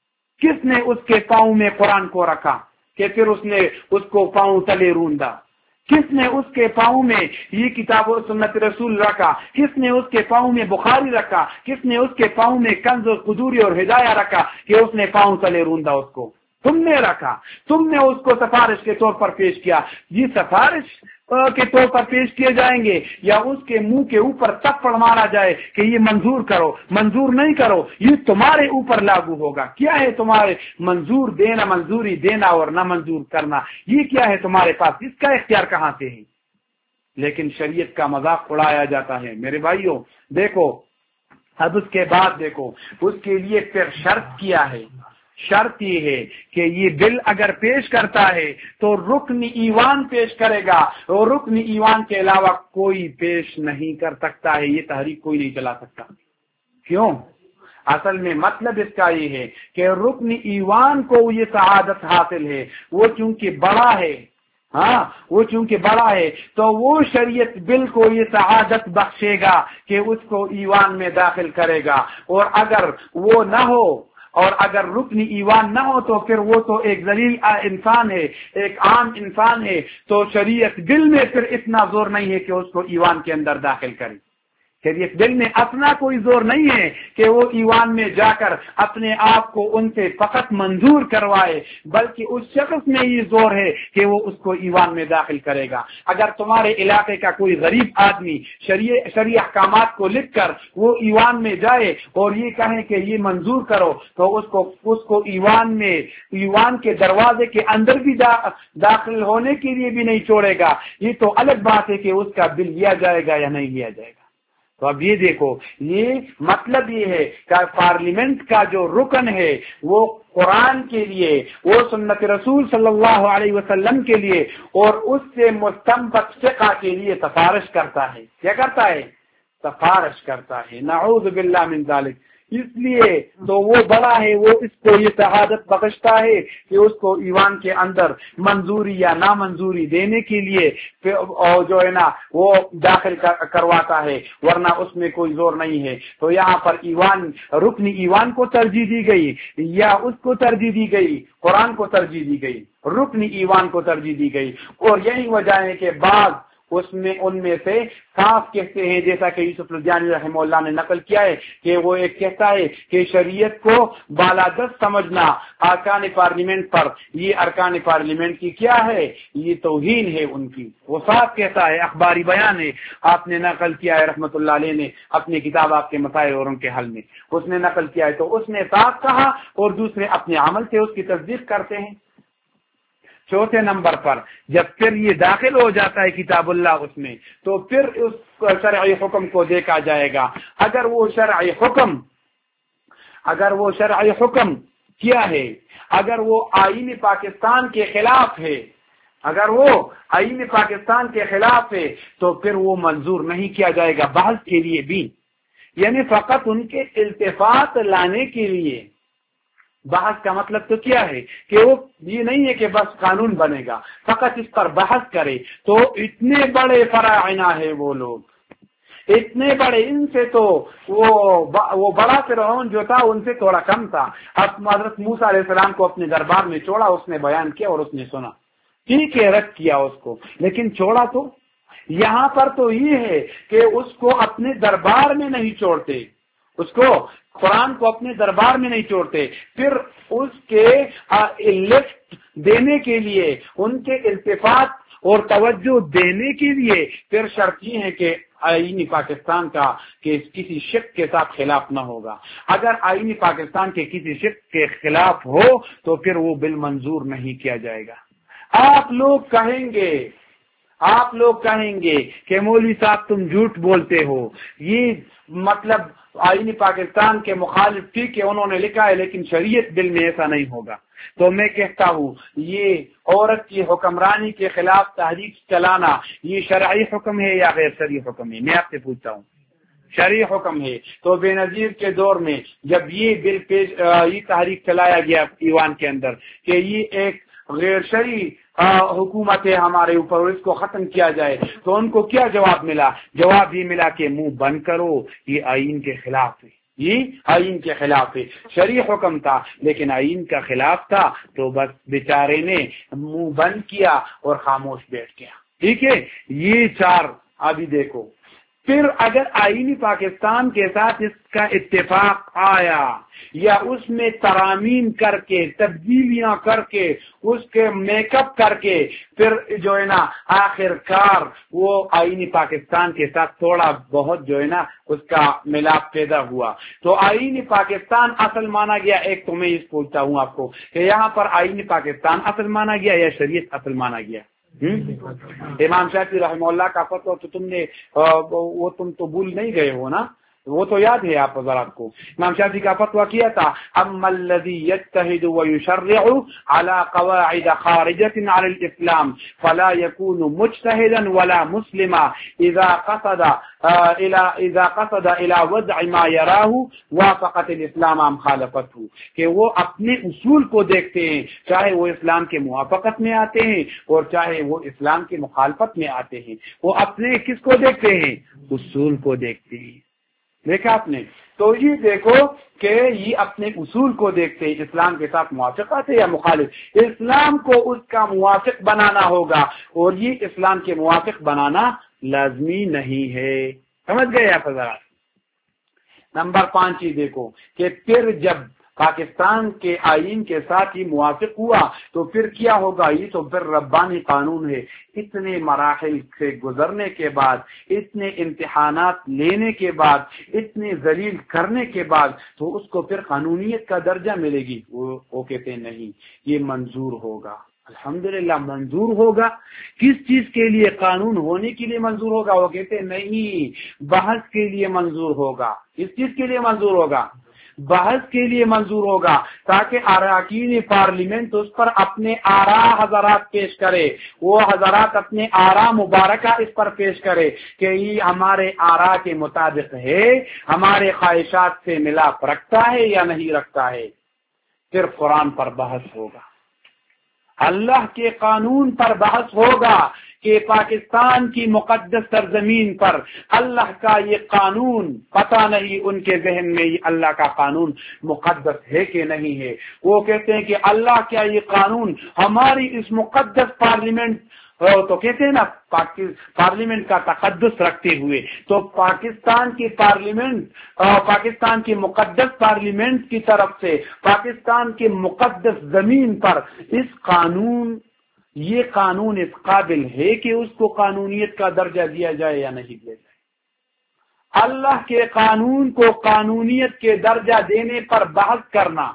کس نے اس کے پاؤں میں قرآن کو رکھا کہ پھر اس نے اس کو پاؤں تلے روندا؟ کس نے اس کے پاؤں میں یہ کتاب و سنت رسول رکھا؟ کس نے اس کے پاؤں میں بخاری رکھا؟ کس نے اس کے پاؤں میں کنز و قدوری اور ہدایہ رکھا کہ اس نے پاؤں تلے روندا؟ اس کو تم نے رکھا، تم نے اس کو سفارش کے طور پر پیش کیا۔ یہ سفارش کے طور پر پیش کیے جائیں گے یا اس کے منہ کے اوپر تپڑ مارا جائے کہ یہ منظور کرو، منظور نہیں کرو، یہ تمہارے اوپر لاگو ہوگا۔ کیا ہے تمہارے منظور دینا، منظوری دینا اور نہ منظور کرنا، یہ کیا ہے تمہارے پاس؟ اس کا اختیار کہاں سے ہے؟ لیکن شریعت کا مذاق اڑایا جاتا ہے۔ میرے بھائیوں دیکھو، اب اس کے بعد دیکھو اس کے لیے پھر شرط کیا ہے۔ شرط یہ ہے کہ یہ بل اگر پیش کرتا ہے تو رکن ایوان پیش کرے گا، اور رکن ایوان کے علاوہ کوئی پیش نہیں کر سکتا ہے، یہ تحریک کوئی نہیں چلا سکتا۔ کیوں؟ اصل میں مطلب اس کا یہ ہے کہ رکن ایوان کو یہ سعادت حاصل ہے، وہ چونکہ بڑا ہے، ہاں وہ چونکہ بڑا ہے تو وہ شریعت بل کو یہ سعادت بخشے گا کہ اس کو ایوان میں داخل کرے گا، اور اگر وہ نہ ہو اور اگر رکن ایوان نہ ہو تو پھر وہ تو ایک ذلیل انسان ہے، ایک عام انسان ہے، تو شریعت بل میں پھر اتنا زور نہیں ہے کہ اس کو ایوان کے اندر داخل کرے۔ شریعت بل میں اپنا کوئی زور نہیں ہے کہ وہ ایوان میں جا کر اپنے آپ کو ان سے فقط منظور کروائے، بلکہ اس شخص میں یہ زور ہے کہ وہ اس کو ایوان میں داخل کرے گا۔ اگر تمہارے علاقے کا کوئی غریب آدمی شریع شریع احکامات کو لکھ کر وہ ایوان میں جائے اور یہ کہیں کہ یہ منظور کرو، تو اس کو اس کو ایوان میں ایوان کے دروازے کے اندر بھی دا داخل ہونے کے لیے بھی نہیں چھوڑے گا۔ یہ تو الگ بات ہے کہ اس کا بل لیا جائے گا یا نہیں لیا جائے گا۔ تو اب یہ دیکھو، یہ مطلب یہ ہے کہ پارلیمنٹ کا جو رکن ہے وہ قرآن کے لیے، وہ سنت رسول صلی اللہ علیہ وسلم کے لیے اور اس سے مستنبط فقہ کے لیے سفارش کرتا ہے۔ کیا کرتا ہے؟ سفارش کرتا ہے۔ نعوذ باللہ من ذالک۔ اس لیے تو وہ بڑا ہے، وہ اس کو یہ سعادت بخشتا ہے کہ اس کو ایوان کے اندر منظوری یا نامنظوری دینے کے لیے جو ہے نا وہ داخل کرواتا ہے، ورنہ اس میں کوئی زور نہیں ہے۔ تو یہاں پر ایوان، رکن ایوان کو ترجیح دی گئی یا اس کو ترجیح دی گئی؟ قرآن کو ترجیح دی گئی، رکن ایوان کو ترجیح دی گئی۔ اور یہی وجہ ہے کہ بعض اس میں ان میں سے صاف کہتے ہیں، جیسا کہ یوسف لدھیانی رحمہ اللہ نے نقل کیا ہے کہ وہ ایک کہتا ہے کہ شریعت کو بالادست سمجھنا ارکان پارلیمنٹ پر، یہ ارکان پارلیمنٹ کی کیا ہے؟ یہ توہین ہے ان کی۔ وہ صاف کہتا ہے، اخباری بیان ہے، آپ نے نقل کیا ہے رحمت اللہ علیہ نے اپنی کتاب آپ کے مسائل اور ان کے حل میں اس نے نقل کیا ہے، تو اس نے صاف کہا اور دوسرے اپنے عمل سے اس کی تصدیق کرتے ہیں۔ چوتھے نمبر پر جب پھر یہ داخل ہو جاتا ہے کتاب اللہ اس میں، تو پھر اس شرعی حکم کو دیکھا جائے گا۔ اگر وہ شرعی حکم اگر وہ شرعی حکم کیا ہے، اگر وہ آئین پاکستان کے خلاف ہے اگر وہ آئین پاکستان کے خلاف ہے تو پھر وہ منظور نہیں کیا جائے گا بحث کے لیے بھی، یعنی فقط ان کے التفات لانے کے لیے۔ بحث کا مطلب تو کیا ہے کہ وہ یہ نہیں ہے کہ بس قانون بنے گا، فقط اس پر بحث کرے۔ تو اتنے بڑے فراعنہ ہے وہ لوگ، اتنے بڑے، ان سے تو وہ وہ بڑا فرعون جو تھا ان سے تھوڑا کم تھا۔ اب حضرت موسیٰ علیہ السلام کو اپنے دربار میں چھوڑا، اس نے بیان کیا اور اس نے سنا، ٹھیک ہے رد کیا اس کو، لیکن چھوڑا تو۔ یہاں پر تو یہ ہے کہ اس کو اپنے دربار میں نہیں چھوڑتے، اس کو قرآن کو اپنے دربار میں نہیں چھوڑتے، پھر اس کے لفٹ دینے کے لیے، ان کے التفات اور توجہ دینے کے لیے پھر شرط یہ ہے کہ آئین پاکستان کا کہ کسی شق کے ساتھ خلاف نہ ہوگا۔ اگر آئین پاکستان کے کسی شق کے خلاف ہو تو پھر وہ بل منظور نہیں کیا جائے گا۔ آپ لوگ کہیں گے آپ لوگ کہیں گے کہ مولوی صاحب تم جھوٹ بولتے ہو، یہ مطلب آئین پاکستان کے مخالف ٹھیک ہے انہوں نے لکھا ہے لیکن شریعت بل میں ایسا نہیں ہوگا۔ تو میں کہتا ہوں یہ عورت کی حکمرانی کے خلاف تحریک چلانا یہ شرعی حکم ہے یا غیر شرعی حکم ہے؟ میں آپ سے پوچھتا ہوں۔ شرعی حکم ہے۔ تو بے نظیر کے دور میں جب یہ بل پیش یہ تحریک چلایا گیا ایوان کے اندر کہ یہ ایک غیر شرعی حکومت ہے ہمارے اوپر اور اس کو ختم کیا جائے، تو ان کو کیا جواب ملا؟ جواب یہ ملا کہ منہ بند کرو، یہ آئین کے خلاف ہے، یہ آئین کے خلاف ہے۔ شرعی حکم تھا لیکن آئین کا خلاف تھا، تو بس بیچارے نے منہ بند کیا اور خاموش بیٹھ گیا۔ ٹھیک ہے، یہ چار ابھی دیکھو۔ پھر اگر آئینی پاکستان کے ساتھ اس کا اتفاق آیا یا اس میں ترامیم کر کے تبدیلیاں کر کے اس کے میک اپ کر کے پھر جو ہے نا آخر کار وہ آئینی پاکستان کے ساتھ تھوڑا بہت جو ہے نا اس کا ملاپ پیدا ہوا، تو آئینی پاکستان اصل مانا گیا۔ ایک تو میں اس پوچھتا ہوں آپ کو کہ یہاں پر آئینی پاکستان اصل مانا گیا یا شریعت اصل مانا گیا؟ امام شافعی رحمہ اللہ کا فتویٰ تو تم نے وہ تم تو بھول نہیں گئے ہو نا، وہ تو یاد ہے آپ حضرات کو۔ امام شافعی کا فتویٰ کیا تھا اما الذي يجتهد ويشرع على قواعد خارجة عن الاسلام فلا يكون مجتهدا ولا مسلما اذا قصد الى اذا قصد الى وضع ما يراه وافقت الاسلام ام خالفته، کہ وہ اپنے اصول کو دیکھتے ہیں چاہے وہ اسلام کے موافقت میں آتے ہیں اور چاہے وہ اسلام کی مخالفت میں آتے ہیں، وہ اپنے کس کو دیکھتے ہیں؟ اصول کو دیکھتے ہیں۔ دیکھا آپ نے؟ تو یہ دیکھو کہ یہ اپنے اصول کو دیکھتے ہیں، اسلام کے ساتھ موافقت ہے یا مخالف۔ اسلام کو اس کا موافق بنانا ہوگا اور یہ اسلام کے موافق بنانا لازمی نہیں ہے۔ سمجھ گئے آپ حضرات؟ نمبر پانچ یہ دیکھو کہ پھر جب پاکستان کے آئین کے ساتھ ہی موافق ہوا تو پھر کیا ہوگا؟ یہ تو پھر ربانی قانون ہے۔ اتنے مراحل سے گزرنے کے بعد، اتنے امتحانات لینے کے بعد، اتنے ذلیل کرنے کے بعد تو اس کو پھر قانونیت کا درجہ ملے گی؟ وہ, وہ کہتے ہیں نہیں، یہ منظور ہوگا۔ الحمدللہ منظور ہوگا۔ کس چیز کے لیے؟ قانون ہونے کے لیے منظور ہوگا؟ وہ کہتے ہیں نہیں، بحث کے لیے منظور ہوگا۔ کس چیز کے لیے منظور ہوگا؟ بحث کے لیے منظور ہوگا، تاکہ اراکین پارلیمنٹ اس پر اپنے آراء حضرات پیش کرے، وہ حضرات اپنے آراء مبارکہ اس پر پیش کرے کہ یہ ہمارے آراء کے مطابق ہے، ہمارے خواہشات سے ملاپ رکھتا ہے یا نہیں رکھتا ہے۔ پھر قرآن پر بحث ہوگا، اللہ کے قانون پر بحث ہوگا کہ پاکستان کی مقدس سرزمین پر اللہ کا یہ قانون، پتہ نہیں ان کے ذہن میں یہ اللہ کا قانون مقدس ہے کہ نہیں ہے۔ وہ کہتے ہیں کہ اللہ کیا یہ قانون ہماری اس مقدس پارلیمنٹ، تو کہتے ہیں نا پارلیمنٹ کا تقدس رکھتے ہوئے، تو پاکستان کی پارلیمنٹ، پاکستان کی مقدس پارلیمنٹ کی طرف سے پاکستان کی مقدس زمین پر اس قانون یہ قانون اس قابل ہے کہ اس کو قانونیت کا درجہ دیا جائے یا نہیں دیا جائے؟ اللہ کے قانون کو قانونیت کے درجہ دینے پر بحث کرنا،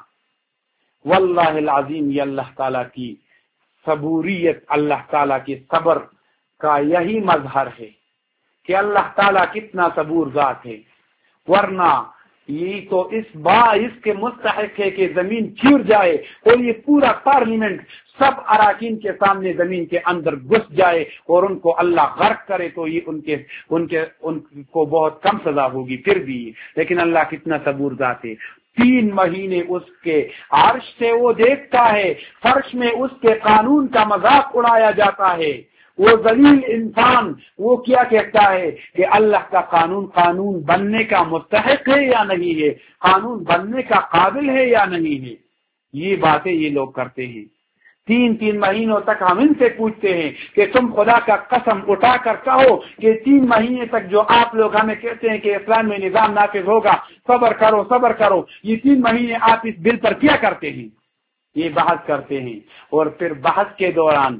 واللہ العظیم یہ اللہ تعالیٰ کی صبوریت، اللہ تعالیٰ کی صبر کا یہی مظہر ہے کہ اللہ تعالیٰ کتنا صبور ذات ہے، ورنہ یہ تو اس باعث کے مستحق ہے کہ زمین چیر جائے اور یہ پورا پارلیمنٹ سب اراکین کے سامنے زمین کے اندر گھس جائے اور ان کو اللہ غرق کرے، تو یہ ان کے ان کے ان کو بہت کم سزا ہوگی پھر بھی۔ لیکن اللہ کتنا صبور ذات ہے، تین مہینے اس کے عرش سے وہ دیکھتا ہے، فرش میں اس کے قانون کا مذاق اڑایا جاتا ہے۔ وہ ذلیل انسان وہ کیا کہتا ہے کہ اللہ کا قانون قانون بننے کا مستحق ہے یا نہیں ہے، قانون بننے کا قابل ہے یا نہیں ہے؟ یہ باتیں یہ لوگ کرتے ہیں۔ تین تین مہینوں تک ہم ان سے پوچھتے ہیں کہ تم خدا کا قسم اٹھا کر کہو کہ تین مہینے تک جو آپ لوگ ہمیں کہتے ہیں کہ اسلام میں نظام نافذ ہوگا، صبر کرو صبر کرو، یہ تین مہینے آپ اس بل پر کیا کرتے ہیں؟ یہ بحث کرتے ہیں۔ اور پھر بحث کے دوران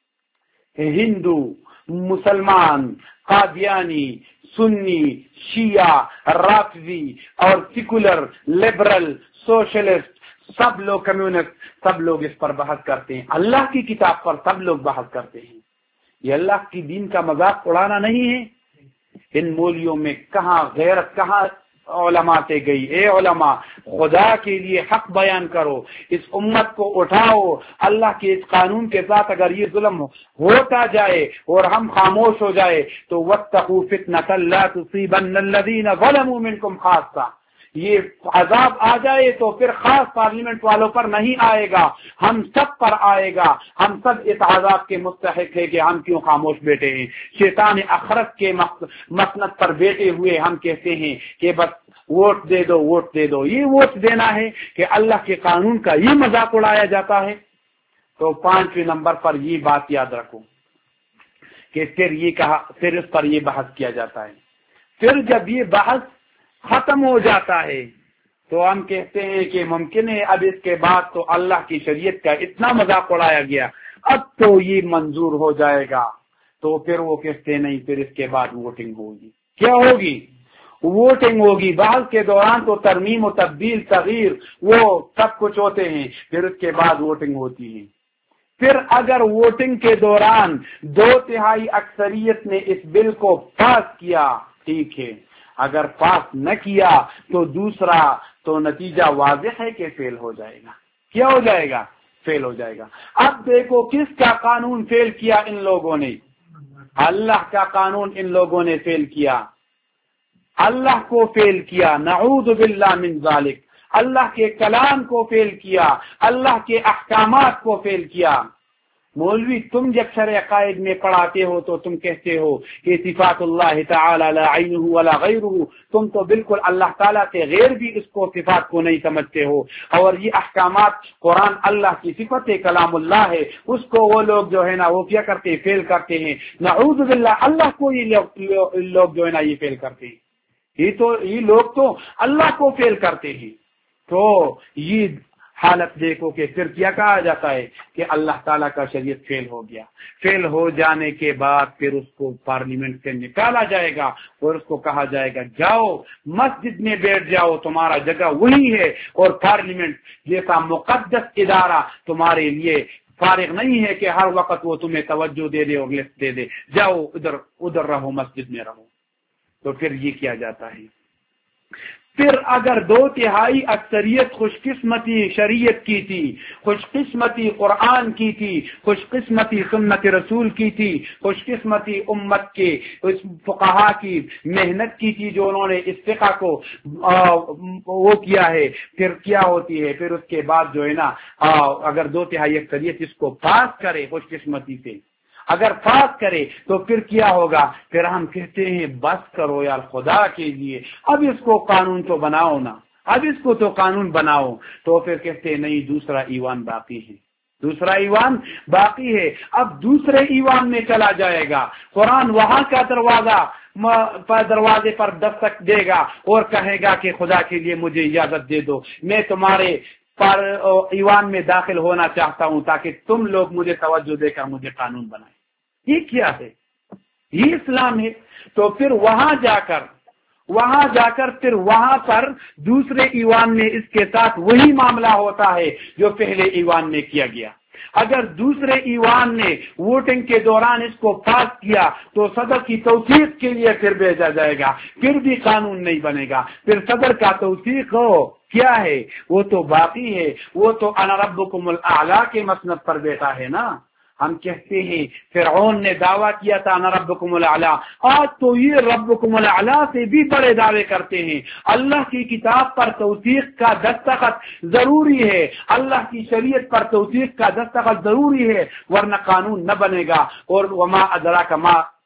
ہندو، مسلمان، قادیانی، سنی، شیعہ، رافضی اور سیکولر، لبرل، سوشلسٹ، سب لوگ، کمیونسٹ، سب لوگ اس پر بحث کرتے ہیں۔ اللہ کی کتاب پر سب لوگ بحث کرتے ہیں۔ یہ اللہ کی دین کا مذاق اڑانا نہیں ہے۔ ان مولیوں میں کہاں غیرت، کہاں علماء سے گئی؟ اے علماء، خدا کے لیے حق بیان کرو، اس امت کو اٹھاؤ۔ اللہ کے اس قانون کے ساتھ اگر یہ ظلم ہوتا جائے اور ہم خاموش ہو جائے تو واتقوا فتنة لا تصيبن الذين ظلموا منكم خاصة، یہ عذاب آ جائے تو پھر خاص پارلیمنٹ والوں پر نہیں آئے گا، ہم سب پر آئے گا۔ ہم سب اس عذاب کے مستحق ہے کہ ہم کیوں خاموش بیٹھے ہیں؟ شیطان اخرت کے مسند پر بیٹھے ہوئے ہم کہتے ہیں کہ بس ووٹ دے دو، ووٹ دے دو۔ یہ ووٹ دینا ہے کہ اللہ کے قانون کا یہ مذاق اڑایا جاتا ہے۔ تو پانچویں نمبر پر یہ بات یاد رکھو کہ پھر یہ کہا، پھر اس پر یہ بحث کیا جاتا ہے۔ پھر جب یہ بحث ختم ہو جاتا ہے تو ہم کہتے ہیں کہ ممکن ہے اب اس کے بعد تو اللہ کی شریعت کا اتنا مذاق اڑایا گیا، اب تو یہ منظور ہو جائے گا۔ تو پھر وہ کہتے نہیں، پھر اس کے بعد ووٹنگ ہوگی۔ کیا ہوگی؟ ووٹنگ ہوگی۔ بحث کے دوران تو ترمیم و تبدیل، تغییر، وہ سب کچھ ہوتے ہیں، پھر اس کے بعد ووٹنگ ہوتی ہے۔ پھر اگر ووٹنگ کے دوران دو تہائی اکثریت نے اس بل کو پاس کیا، ٹھیک ہے، اگر پاس نہ کیا تو دوسرا تو نتیجہ واضح ہے کہ فیل ہو جائے گا۔ کیا ہو جائے گا؟ فیل ہو جائے گا۔ اب دیکھو کس کا قانون فیل کیا ان لوگوں نے؟ اللہ کا قانون ان لوگوں نے فیل کیا، اللہ کو فیل کیا، نعوذ باللہ من ذالک۔ اللہ کے کلام کو فیل کیا، اللہ کے احکامات کو فیل کیا۔ مولوی تم جب شرع عقائد میں پڑھاتے ہو تو تم کہتے ہو کہ صفات اللہ تعالی لا عینہ ولا غیرہ، تم تو بالکل اللہ تعالیٰ سے غیر بھی اس کو صفات کو نہیں سمجھتے ہو، اور یہ احکامات قرآن اللہ کی صفت ہے، کلام اللہ ہے، اس کو وہ لوگ جو ہے نا وہ کیا کرتے ہیں؟ فیل کرتے ہیں۔ نعوذ باللہ، اللہ کو یہ لوگ جو ہے نا یہ فیل کرتے ہیں۔ یہ تو یہ لوگ تو اللہ کو فیل کرتے ہیں۔ تو یہ حالت دیکھو کہ پھر کیا کہا جاتا ہے کہ اللہ تعالیٰ کا شریعت فیل ہو گیا۔ فیل ہو جانے کے بعد پھر اس کو پارلیمنٹ سے نکالا جائے گا اور اس کو کہا جائے گا جاؤ مسجد میں بیٹھ جاؤ، تمہارا جگہ وہی ہے، اور پارلیمنٹ جیسا مقدس ادارہ تمہارے لیے فارغ نہیں ہے کہ ہر وقت وہ تمہیں توجہ دے دے اور لفٹ دے دے، جاؤ ادھر ادھر رہو، مسجد میں رہو۔ تو پھر یہ کیا جاتا ہے۔ پھر اگر دو تہائی اکثریت خوش قسمتی شریعت کی تھی، خوش قسمتی قرآن کی تھی، خوش قسمتی سنت رسول کی تھی، خوش قسمتی امت کے فقہا کی محنت کی تھی جو انہوں نے اس فقہ کو وہ کیا ہے، پھر کیا ہوتی ہے؟ پھر اس کے بعد جو ہے نا اگر دو تہائی اکثریت اس کو پاس کرے خوش قسمتی سے، اگر پاس کرے تو پھر کیا ہوگا؟ پھر ہم کہتے ہیں بس کرو یار خدا کے لیے، اب اس کو قانون تو بناؤ نا، اب اس کو تو قانون بناؤ۔ تو پھر کہتے ہیں نہیں، دوسرا ایوان باقی ہے، دوسرا ایوان باقی ہے۔ اب دوسرے ایوان میں چلا جائے گا، قرآن وہاں کا دروازہ دروازے پر دستک دے گا اور کہے گا کہ خدا کے لیے مجھے اجازت دے دو، میں تمہارے پر ایوان میں داخل ہونا چاہتا ہوں تاکہ تم لوگ مجھے توجہ دے کر مجھے قانون بنائیں۔ یہ کیا ہے؟ یہ اسلام ہے۔ تو پھر وہاں جا کر وہاں جا کر پھر وہاں پر دوسرے ایوان میں اس کے ساتھ وہی معاملہ ہوتا ہے جو پہلے ایوان میں کیا گیا۔ اگر دوسرے ایوان نے ووٹنگ کے دوران اس کو پاس کیا تو صدر کی توثیق کے لیے پھر بھیجا جائے گا، پھر بھی قانون نہیں بنے گا۔ پھر صدر کا توثیق ہو کیا ہے؟ وہ تو باقی ہے، وہ تو انا ربکم الاعلی کے مسند پر بیٹھا ہے نا۔ ہم کہتے ہیں فرعون نے دعویٰ کیا تھا انا ربکم الاعلی، آج تو یہ ربکم الاعلی سے بھی بڑے دعوے کرتے ہیں۔ اللہ کی کتاب پر توثیق کا دستخط ضروری ہے، اللہ کی شریعت پر توثیق کا دستخط ضروری ہے، ورنہ قانون نہ بنے گا۔ اور وما ادراک ما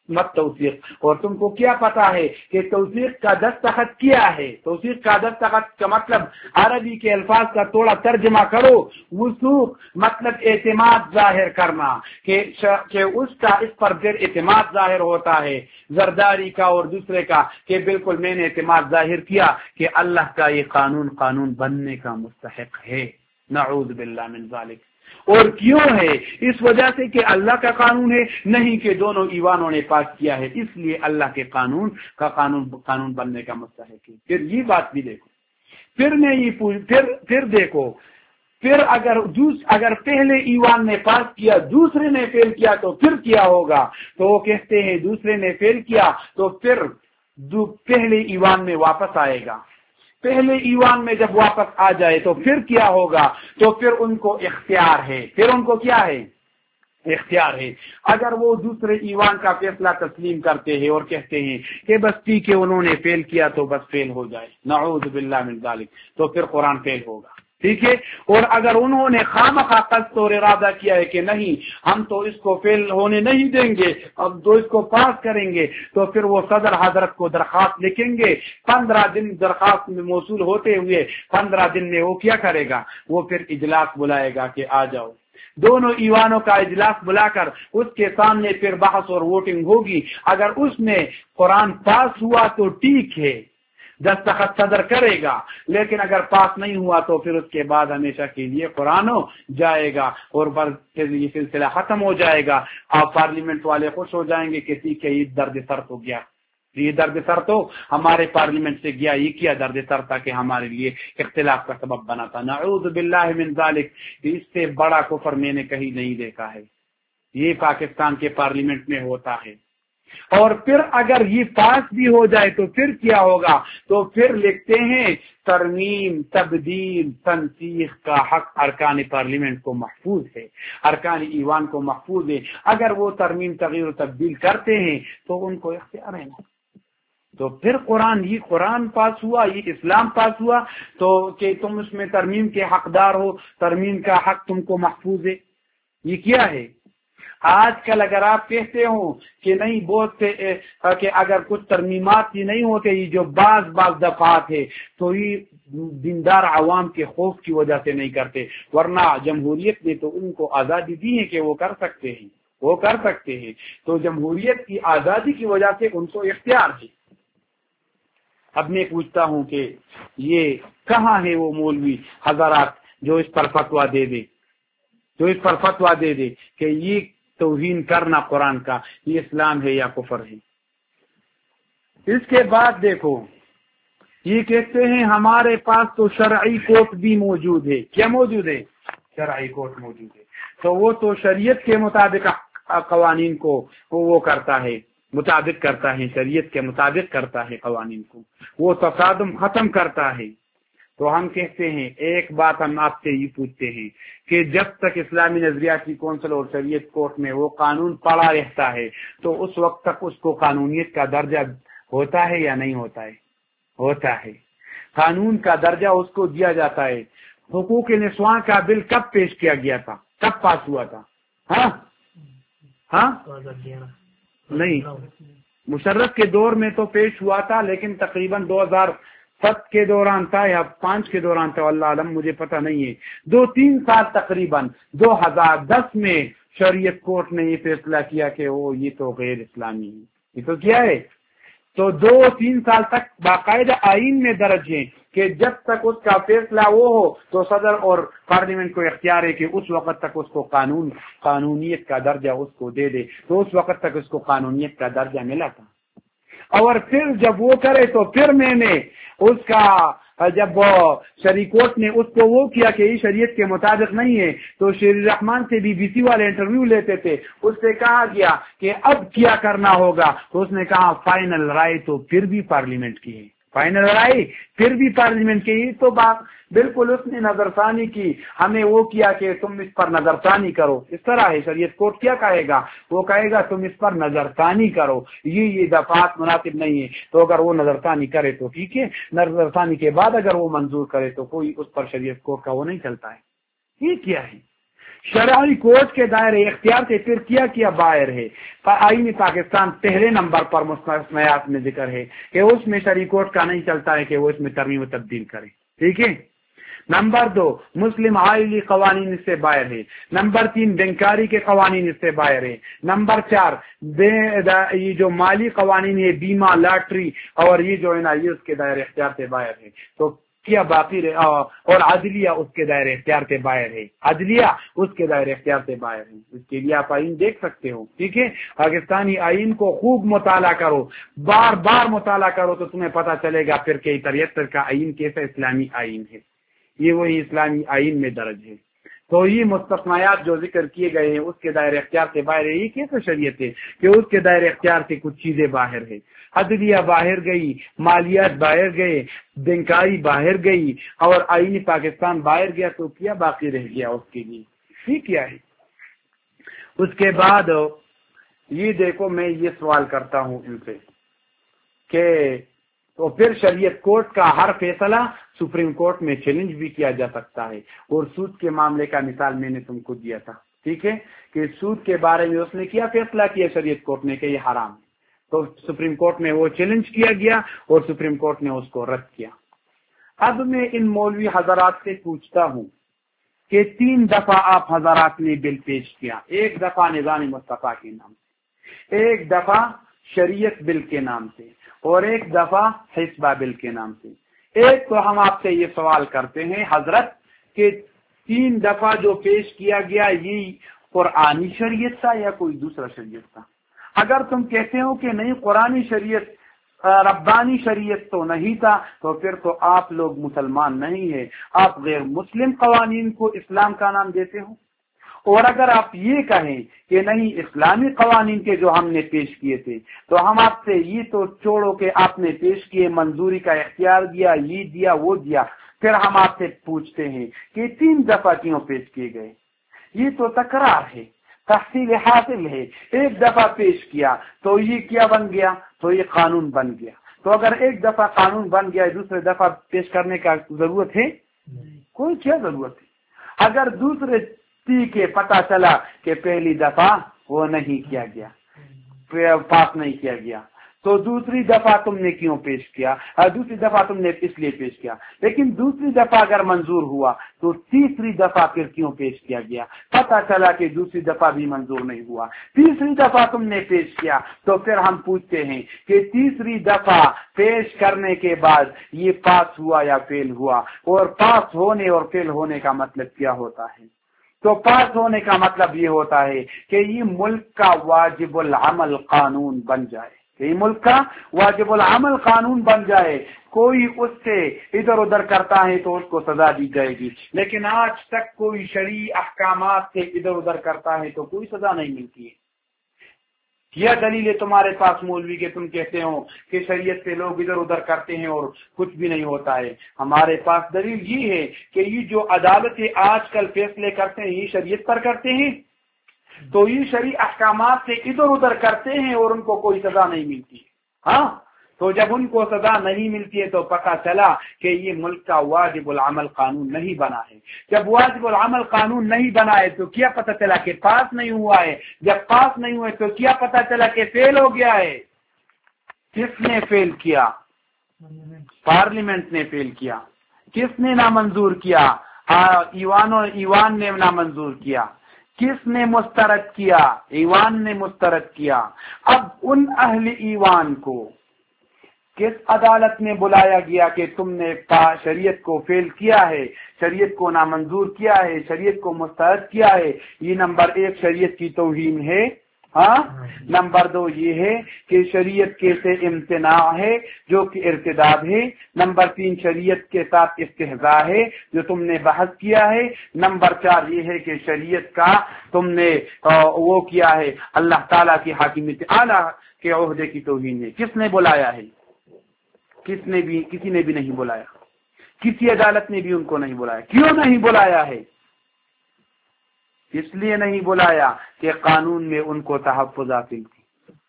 مت توثیق. اور تم کو کیا پتا ہے کہ توثیق کا دستخط کیا ہے؟ توثیق کا دستخط کا مطلب عربی کے الفاظ کا تھوڑا ترجمہ کرو. وثوق مطلب اعتماد ظاہر کرنا، کہ کہ اس کا اس پر پھر اعتماد ظاہر ہوتا ہے، زرداری کا اور دوسرے کا، کہ بالکل میں نے اعتماد ظاہر کیا کہ اللہ کا یہ قانون قانون بننے کا مستحق ہے. نعوذ باللہ من ذالک. اور کیوں ہے؟ اس وجہ سے کہ اللہ کا قانون ہے، نہیں کہ دونوں ایوانوں نے پاس کیا ہے، اس لیے اللہ کے قانون کا قانون قانون بننے کا مستحق ہے. پھر یہ بات بھی دیکھو، پھر میں یہ پھر پھر دیکھو پھر اگر دوس اگر پہلے ایوان نے پاس کیا دوسرے نے فیل کیا تو پھر کیا ہوگا؟ تو وہ کہتے ہیں دوسرے نے فیل کیا تو پھر پہلے ایوان میں واپس آئے گا. پہلے ایوان میں جب واپس آ جائے تو پھر کیا ہوگا؟ تو پھر ان کو اختیار ہے. پھر ان کو کیا ہے؟ اختیار ہے. اگر وہ دوسرے ایوان کا فیصلہ تسلیم کرتے ہیں اور کہتے ہیں کہ بس ٹھیک ہے انہوں نے فیل کیا تو بس فیل ہو جائے، نعوذ باللہ من ذالک، تو پھر قرآن فیل ہوگا. ٹھیک ہے. اور اگر انہوں نے خامخواہ قصد اور ارادہ کیا ہے کہ نہیں ہم تو اس کو فیل ہونے نہیں دیں گے، اب تو اس کو پاس کریں گے، تو پھر وہ صدر حضرت کو درخواست لکھیں گے. پندرہ دن درخواست میں موصول ہوتے ہوئے پندرہ دن میں وہ کیا کرے گا؟ وہ پھر اجلاس بلائے گا کہ آ جاؤ. دونوں ایوانوں کا اجلاس بلا کر اس کے سامنے پھر بحث اور ووٹنگ ہوگی. اگر اس میں قرآن پاس ہوا تو ٹھیک ہے، دستخط صدر کرے گا، لیکن اگر پاس نہیں ہوا تو پھر اس کے بعد ہمیشہ کے لیے قرآن جائے گا اور پھر یہ سلسلہ ختم ہو جائے گا. آپ پارلیمنٹ والے خوش ہو جائیں گے کہ ٹھیک ہے یہ درد سر تو گیا، یہ درد سر تو ہمارے پارلیمنٹ سے گیا. یہ کیا درد سر تھا کہ ہمارے لیے اختلاف کا سبب بنا تھا. نعوذ باللہ من ذالک. اس سے بڑا کفر میں نے کہیں نہیں دیکھا ہے. یہ پاکستان کے پارلیمنٹ میں ہوتا ہے. اور پھر اگر یہ پاس بھی ہو جائے تو پھر کیا ہوگا؟ تو پھر لکھتے ہیں ترمیم تبدیل تنسیخ کا حق ارکان پارلیمنٹ کو محفوظ ہے، ارکان ایوان کو محفوظ ہے. اگر وہ ترمیم تغیر و تبدیل کرتے ہیں تو ان کو اختیار ہے نا. تو پھر قرآن یہ قرآن پاس ہوا، یہ اسلام پاس ہوا تو کہ تم اس میں ترمیم کے حقدار ہو، ترمیم کا حق تم کو محفوظ ہے. یہ کیا ہے؟ آج کل اگر آپ کہتے ہو کہ نہیں بہت سے کہ اگر کچھ ترمیمات ہی نہیں ہوتے، یہ جو بعض بعض دفعات ہے تو یہ دیندار عوام کے خوف کی وجہ سے نہیں کرتے، ورنہ جمہوریت نے تو ان کو آزادی دی ہے کہ وہ کر سکتے ہیں، وہ کر سکتے ہیں. تو جمہوریت کی آزادی کی وجہ سے ان کو اختیار ہے. اب میں پوچھتا ہوں کہ یہ کہاں ہے وہ مولوی حضرات جو اس پر فتویٰ دے دے جو اس پر فتویٰ دے دے کہ یہ توہین کرنا قرآن کا یہ اسلام ہے یا کفر ہے. اس کے بعد دیکھو یہ کہتے ہیں ہمارے پاس تو شرعی کوٹ بھی موجود ہے. کیا موجود ہے؟ شرعی کوٹ موجود ہے. تو وہ تو شریعت کے مطابق قوانین کو وہ کرتا ہے، مطابق کرتا ہے، شریعت کے مطابق کرتا ہے قوانین کو، وہ تصادم ختم کرتا ہے. تو ہم کہتے ہیں ایک بات ہم آپ سے یہ پوچھتے ہیں کہ جب تک اسلامی نظریاتی کونسل اور شریعت کورٹ میں وہ قانون پڑا رہتا ہے تو اس وقت تک اس کو قانونیت کا درجہ ہوتا ہے یا نہیں ہوتا ہے؟ ہوتا ہے. قانون کا درجہ اس کو دیا جاتا ہے. حقوق نسواں کا بل کب پیش کیا گیا تھا؟ کب پاس ہوا تھا؟ ہاں ہاں نہیں، مشرف کے دور میں تو پیش ہوا تھا، لیکن تقریباً دو ہزار سات کے دوران تھا یا پانچ کے دوران تھا، اللہ علم، مجھے پتہ نہیں ہے. دو تین سال تقریباً دو ہزار دس میں شریعت کورٹ نے یہ فیصلہ کیا کہ وہ یہ تو غیر اسلامی ہے. یہ تو کیا ہے؟ تو دو تین سال تک باقاعدہ آئین میں درج ہے کہ جب تک اس کا فیصلہ وہ ہو تو صدر اور پارلیمنٹ کو اختیار ہے کہ اس وقت تک اس کو قانون قانونیت کا درجہ اس کو دے دے. تو اس وقت تک اس کو قانونیت کا درجہ ملا تھا. اور پھر جب وہ کرے تو پھر میں نے اس کا جب وہ شریکوٹ نے اس کو وہ کیا کہ یہ شریعت کے مطابق نہیں ہے تو شیر الرحمان سے بی بی سی والے انٹرویو لیتے تھے، اس سے کہا گیا کہ اب کیا کرنا ہوگا تو اس نے کہا فائنل رائے تو پھر بھی پارلیمنٹ کی ہے، فائنل رائے پھر بھی پارلیمنٹ کی. تو بات بالکل اس نے نظر ثانی کی، ہمیں وہ کیا کہ تم اس پر نظر ثانی کرو. اس طرح ہے شریعت کورٹ کیا کہے گا؟ وہ کہے گا تم اس پر نظر ثانی کرو، یہ یہ دفعات مناسب نہیں ہے. تو اگر وہ نظر ثانی کرے تو ٹھیک ہے، نظر ثانی کے بعد اگر وہ منظور کرے تو کوئی اس پر شریعت کورٹ کا وہ نہیں چلتا ہے. یہ کیا ہے؟ شرعی کورٹ کے دائرے اختیار سے پھر کیا کیا باہر ہے. آئین پاکستان پہلے نمبر پر مستثنیات میں ذکر ہے کہ اس میں شرعی کورٹ کا نہیں چلتا ہے کہ وہ اس میں ترمیم و تبدیل کرے. ٹھیک ہے. نمبر دو مسلم آئلی قوانین اس سے باہر ہے. نمبر تین بینکاری کے قوانین اس سے باہر ہے. نمبر چار یہ جو مالی قوانین ہے بیمہ لاٹری اور یہ جو ہے نا یہ اس کے دائرے اختیار سے باہر ہے. تو کیا باقی رہے اور عدلیہ اس کے دائرے اختیار سے باہر ہے. عدلیہ اس کے دائرے اختیار سے باہر ہے. اس کے لیے آپ آئین دیکھ سکتے ہو. ٹھیک ہے. پاکستانی آئین کو خوب مطالعہ کرو, بار بار مطالعہ کرو تو تمہیں پتہ چلے گا پھر کہ تریہتر کا آئین کیسا اسلامی آئین ہے. یہ وہی اسلامی آئین میں درج ہے. تو یہ مستثنیات جو ذکر کیے گئے ہیں اس کے دائرے اختیار سے باہر ہے. یہ کیسے شریعت ہے کہ اس کے دائرے اختیار سے کچھ چیزیں باہر ہے. عدلیہ باہر گئی, مالیات باہر گئے, بینکاری باہر گئی اور آئین پاکستان باہر گیا. تو کیا باقی رہ گیا اس کے لیے؟ ٹھیک کیا ہے. اس کے بعد یہ دیکھو میں یہ سوال کرتا ہوں ان سے کہ تو پھر شریعت کورٹ کا ہر فیصلہ سپریم کورٹ میں چیلنج بھی کیا جا سکتا ہے. اور سود کے معاملے کا مثال میں نے تم کو دیا تھا. ٹھیک ہے کہ سود کے بارے میں اس نے کیا فیصلہ کیا شریعت کورٹ نے کہ یہ حرام ہے. تو سپریم کورٹ میں وہ چیلنج کیا گیا اور سپریم کورٹ نے اس کو رد کیا. اب میں ان مولوی حضرات سے پوچھتا ہوں کہ تین دفعہ آپ حضرات نے بل پیش کیا. ایک دفعہ نظام مصطفیٰ کے نام سے, ایک دفعہ شریعت بل کے نام سے اور ایک دفعہ حسبہ بل کے نام سے. ایک تو ہم آپ سے یہ سوال کرتے ہیں حضرت کہ تین دفعہ جو پیش کیا گیا یہ قرآنی شریعت تھا یا کوئی دوسرا شریعت تھا؟ اگر تم کہتے ہو کہ نہیں قرآنی شریعت ربانی شریعت تو نہیں تھا تو پھر تو آپ لوگ مسلمان نہیں ہیں, آپ غیر مسلم قوانین کو اسلام کا نام دیتے ہو. اور اگر آپ یہ کہیں کہ نہیں اسلامی قوانین کے جو ہم نے پیش کیے تھے تو ہم آپ سے یہ تو چھوڑو کہ آپ نے پیش کیے منظوری کا اختیار دیا, یہ دیا وہ دیا, پھر ہم آپ سے پوچھتے ہیں کہ تین دفعہ کیوں پیش کیے گئے؟ یہ تو تکرار ہے, تحصیل حاصل ہے. ایک دفعہ پیش کیا تو یہ کیا بن گیا؟ تو یہ قانون بن گیا. تو اگر ایک دفعہ قانون بن گیا دوسرے دفعہ پیش کرنے کا ضرورت ہے؟ کوئی کیا ضرورت ہے؟ اگر دوسرے کے پتہ چلا کہ پہلی دفعہ وہ نہیں کیا گیا, پاس نہیں کیا گیا, تو دوسری دفعہ تم نے کیوں پیش کیا؟ دوسری دفعہ تم نے اس لیے پیش کیا. لیکن دوسری دفعہ اگر منظور ہوا تو تیسری دفعہ پھر کیوں پیش کیا گیا؟ پتہ چلا کہ دوسری دفعہ بھی منظور نہیں ہوا, تیسری دفعہ تم نے پیش کیا. تو پھر ہم پوچھتے ہیں کہ تیسری دفعہ پیش کرنے کے بعد یہ پاس ہوا یا فیل ہوا؟ اور پاس ہونے اور فیل ہونے کا مطلب کیا ہوتا ہے؟ تو پاس ہونے کا مطلب یہ ہوتا ہے کہ یہ ملک کا واجب العمل قانون بن جائے, کہ یہ ملک کا واجب العمل قانون بن جائے. کوئی اس سے ادھر ادھر کرتا ہے تو اس کو سزا دی جائے گی, لیکن آج تک کوئی شرعی احکامات سے ادھر ادھر کرتا ہے تو کوئی سزا نہیں ملتی ہے. یہ دلیل ہے تمہارے پاس مولوی کے تم کہتے ہو کہ شریعت سے لوگ ادھر ادھر کرتے ہیں اور کچھ بھی نہیں ہوتا ہے. ہمارے پاس دلیل یہ ہے کہ یہ جو عدالتیں آج کل فیصلے کرتے ہیں یہ شریعت پر کرتے ہیں, تو یہ شرعی احکامات سے ادھر ادھر کرتے ہیں اور ان کو کوئی سزا نہیں ملتی. ہاں, تو جب ان کو سزا نہیں ملتی ہے تو پتہ چلا کہ یہ ملک کا واجب العمل قانون نہیں بنا ہے. جب واجب العمل قانون نہیں بنا ہے تو کیا پتہ چلا کہ پاس نہیں ہوا ہے؟ جب پاس نہیں ہوئے تو کیا پتہ چلا کہ فیل ہو گیا ہے؟ کس نے فیل کیا؟ پارلیمنٹ نے فیل کیا. کس نے نامنظور کیا؟ ایوان اور ایوان نے نامنظور کیا. کس نے مسترد کیا؟ ایوان نے مسترد کیا. اب ان اہل ایوان کو کس عدالت میں بلایا گیا کہ تم نے شریعت کو فیل کیا ہے, شریعت کو نامنظور کیا ہے, شریعت کو مسترد کیا ہے؟ یہ نمبر ایک شریعت کی توہین ہے. ہاں, نمبر دو یہ ہے کہ شریعت کے سے امتناع ہے جو کہ ارتداد ہے. نمبر تین شریعت کے ساتھ استہزاء ہے جو تم نے بحث کیا ہے. نمبر چار یہ ہے کہ شریعت کا تم نے وہ کیا ہے اللہ تعالیٰ کی حاکمیت اعلیٰ کے عہدے کی توہین ہے. کس نے بلایا ہے؟ کس نے بھی کسی نے بھی نہیں بلایا. کسی عدالت نے بھی ان کو نہیں بلایا. کیوں نہیں بلایا ہے؟ اس لیے نہیں بلایا کہ قانون میں ان کو تحفظ حاصل تھی,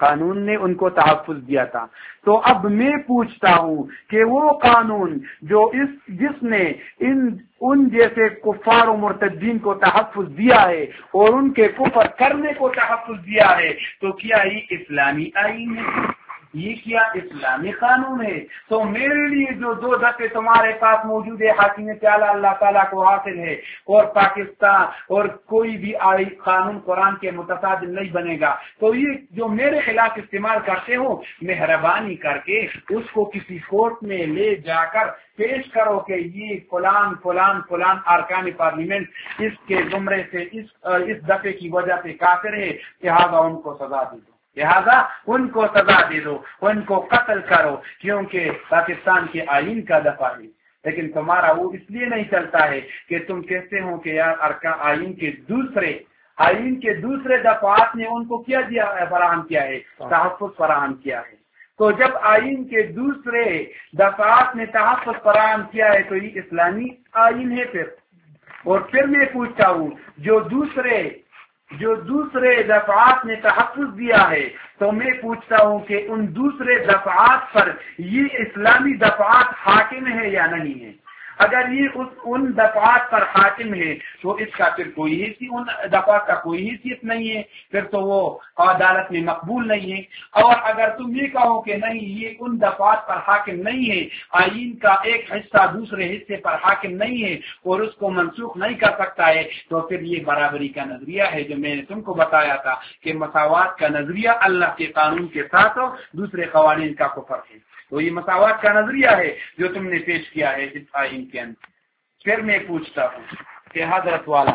قانون نے ان کو تحفظ دیا تھا. تو اب میں پوچھتا ہوں کہ وہ قانون جو اس جس نے ان ان جیسے کفار و مرتدین کو تحفظ دیا ہے اور ان کے کفر کرنے کو تحفظ دیا ہے، تو کیا یہ اسلامی آئین ہے؟ یہ کیا اسلامی قانون ہے؟ تو میرے لیے جو دو دفعے تمہارے پاس موجود ہے حاکمیت اعلیٰ اللہ تعالیٰ کو حاصل ہے، اور پاکستان اور کوئی بھی قانون قرآن کے متصادم نہیں بنے گا، تو یہ جو میرے خلاف استعمال کرتے ہو، مہربانی کر کے اس کو کسی کورٹ میں لے جا کر پیش کرو کہ یہ فلان فلان فلان ارکان پارلیمنٹ اس کے زمرے سے اس اس دفعے کی وجہ سے کافر ہے، لہٰذا ان کو سزا دے دو، لہذا ان کو سزا دے دو، ان کو قتل کرو، کیونکہ پاکستان کے آئین کا دفعہ ہے. لیکن تمہارا وہ اس لیے نہیں چلتا ہے کہ تم کہتے ہو کہ یار ارکان آئین کے دوسرے آئین کے دوسرے دفعات نے ان کو کیا دیا فراہم کیا ہے، تحفظ فراہم کیا ہے. تو جب آئین کے دوسرے دفعات نے تحفظ فراہم کیا ہے تو یہ اسلامی آئین ہے. پھر اور پھر میں پوچھتا ہوں جو دوسرے جو دوسرے دفعات نے تحفظ دیا ہے، تو میں پوچھتا ہوں کہ ان دوسرے دفعات پر یہ اسلامی دفعات حاکم ہے یا نہیں ہے؟ اگر یہ اس ان دفعات پر حاکم ہے تو اس کا پھر کوئی حیثیت ان دفعات کا کوئی حیثیت نہیں ہے، پھر تو وہ عدالت میں مقبول نہیں ہے. اور اگر تم یہ کہو کہ نہیں یہ ان دفعات پر حاکم نہیں ہے، آئین کا ایک حصہ دوسرے حصے پر حاکم نہیں ہے اور اس کو منسوخ نہیں کر سکتا ہے، تو پھر یہ برابری کا نظریہ ہے جو میں نے تم کو بتایا تھا کہ مساوات کا نظریہ اللہ کے قانون کے ساتھ دوسرے قوانین کا کفر ہے. تو یہ مساوات کا نظریہ ہے جو تم نے پیش کیا ہے اس آئین کے اندر. پھر میں پوچھتا ہوں کہ حضرت والا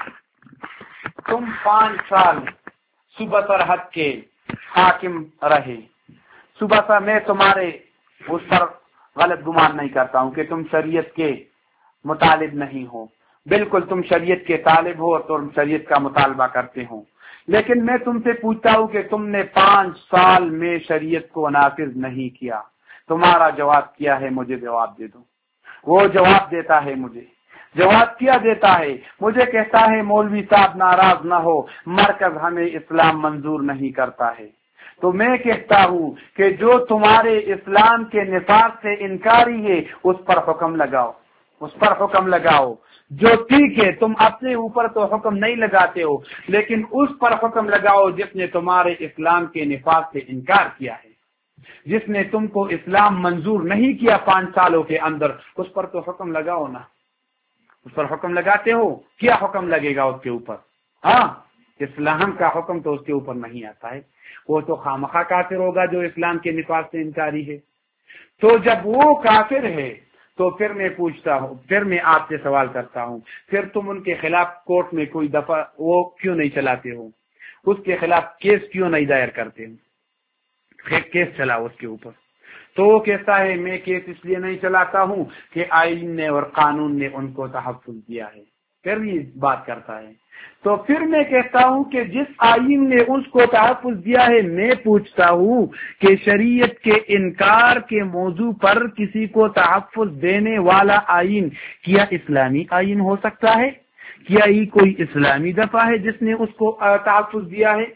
تم پانچ سال صوبہ سرحد کے حاکم رہے. صوبہ سر میں تمہارے اس پر غلط گمان نہیں کرتا ہوں کہ تم شریعت کے مطالب نہیں ہو، بالکل تم شریعت کے طالب ہو اور تم شریعت کا مطالبہ کرتے ہو. لیکن میں تم سے پوچھتا ہوں کہ تم نے پانچ سال میں شریعت کو نافذ نہیں کیا. تمہارا جواب کیا ہے؟ مجھے جواب دے دو. وہ جواب دیتا ہے مجھے جواب کیا دیتا ہے مجھے کہتا ہے مولوی صاحب ناراض نہ ہو، مرکز ہمیں اسلام منظور نہیں کرتا ہے. تو میں کہتا ہوں کہ جو تمہارے اسلام کے نفاذ سے انکاری ہے اس پر حکم لگاؤ، اس پر حکم لگاؤ. جو ٹھیک ہے تم اپنے اوپر تو حکم نہیں لگاتے ہو، لیکن اس پر حکم لگاؤ جس نے تمہارے اسلام کے نفاذ سے انکار کیا ہے، جس نے تم کو اسلام منظور نہیں کیا پانچ سالوں کے اندر، اس پر تو حکم لگاؤ نا. اس پر حکم لگاتے ہو؟ کیا حکم لگے گا اس کے اوپر؟ ہاں اسلام کا حکم تو اس کے اوپر نہیں آتا ہے. وہ تو خامخواہ کافر ہوگا جو اسلام کے نفاذ سے انکاری ہے. تو جب وہ کافر ہے تو پھر میں پوچھتا ہوں، پھر میں آپ سے سوال کرتا ہوں، پھر تم ان کے خلاف کورٹ میں کوئی دفعہ وہ کیوں نہیں چلاتے ہو؟ اس کے خلاف کیس کیوں نہیں دائر کرتے ہو؟ کیس چلاؤ اس کے اوپر. تو وہ کہتا ہے میں کیس اس لیے نہیں چلاتا ہوں کہ آئین نے اور قانون نے ان کو تحفظ دیا ہے. پھر یہ بات کرتا ہے. تو پھر میں کہتا ہوں کہ جس آئین نے اس کو تحفظ دیا ہے، میں پوچھتا ہوں کہ شریعت کے انکار کے موضوع پر کسی کو تحفظ دینے والا آئین کیا اسلامی آئین ہو سکتا ہے؟ کیا یہ کوئی اسلامی دفعہ ہے جس نے اس کو تحفظ دیا ہے؟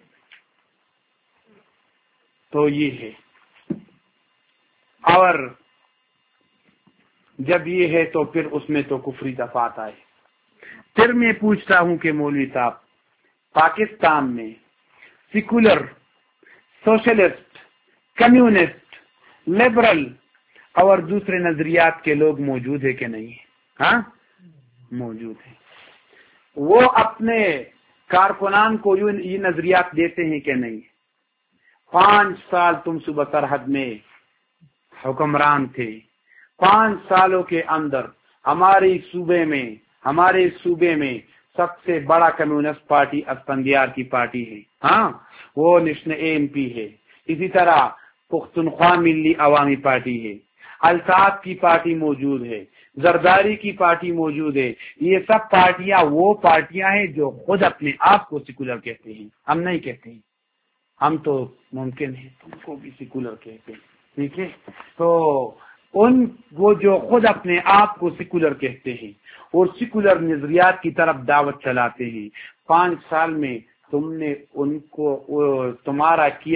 تو یہ ہے. اور جب یہ ہے تو پھر اس میں تو کفری دفعات آئے. پھر میں پوچھتا ہوں کہ مولوی صاحب پاکستان میں سیکولر، سوشلسٹ، کمیونسٹ، لبرل اور دوسرے نظریات کے لوگ موجود ہیں کہ نہیں؟ ہاں موجود ہیں. وہ اپنے کارکنان کو یہ نظریات دیتے ہیں کہ نہیں؟ پانچ سال تم صوبہ سرحد میں حکمران تھے. پانچ سالوں کے اندر ہمارے صوبے میں ہمارے صوبے میں سب سے بڑا کمیونسٹ پارٹی اسفندیار کی پارٹی ہے. ہاں وہ نیشنل اے ایم پی ہے. اسی طرح پختونخوا ملی عوامی پارٹی ہے. الصاف کی پارٹی موجود ہے. زرداری کی پارٹی موجود ہے. یہ سب پارٹیاں وہ پارٹیاں ہیں جو خود اپنے آپ کو سیکولر کہتے ہیں. ہم نہیں کہتے ہیں. ہم تو ممکن ہے تم کو بھی سیکولر کہتے ہیں. ٹھیک ہے. تو ان وہ جو خود اپنے آپ کو سیکولر کہتے ہیں اور سیکولر نظریات کی طرف دعوت چلاتے ہیں، پانچ سال میں تم نے ان کو تمہارا کیا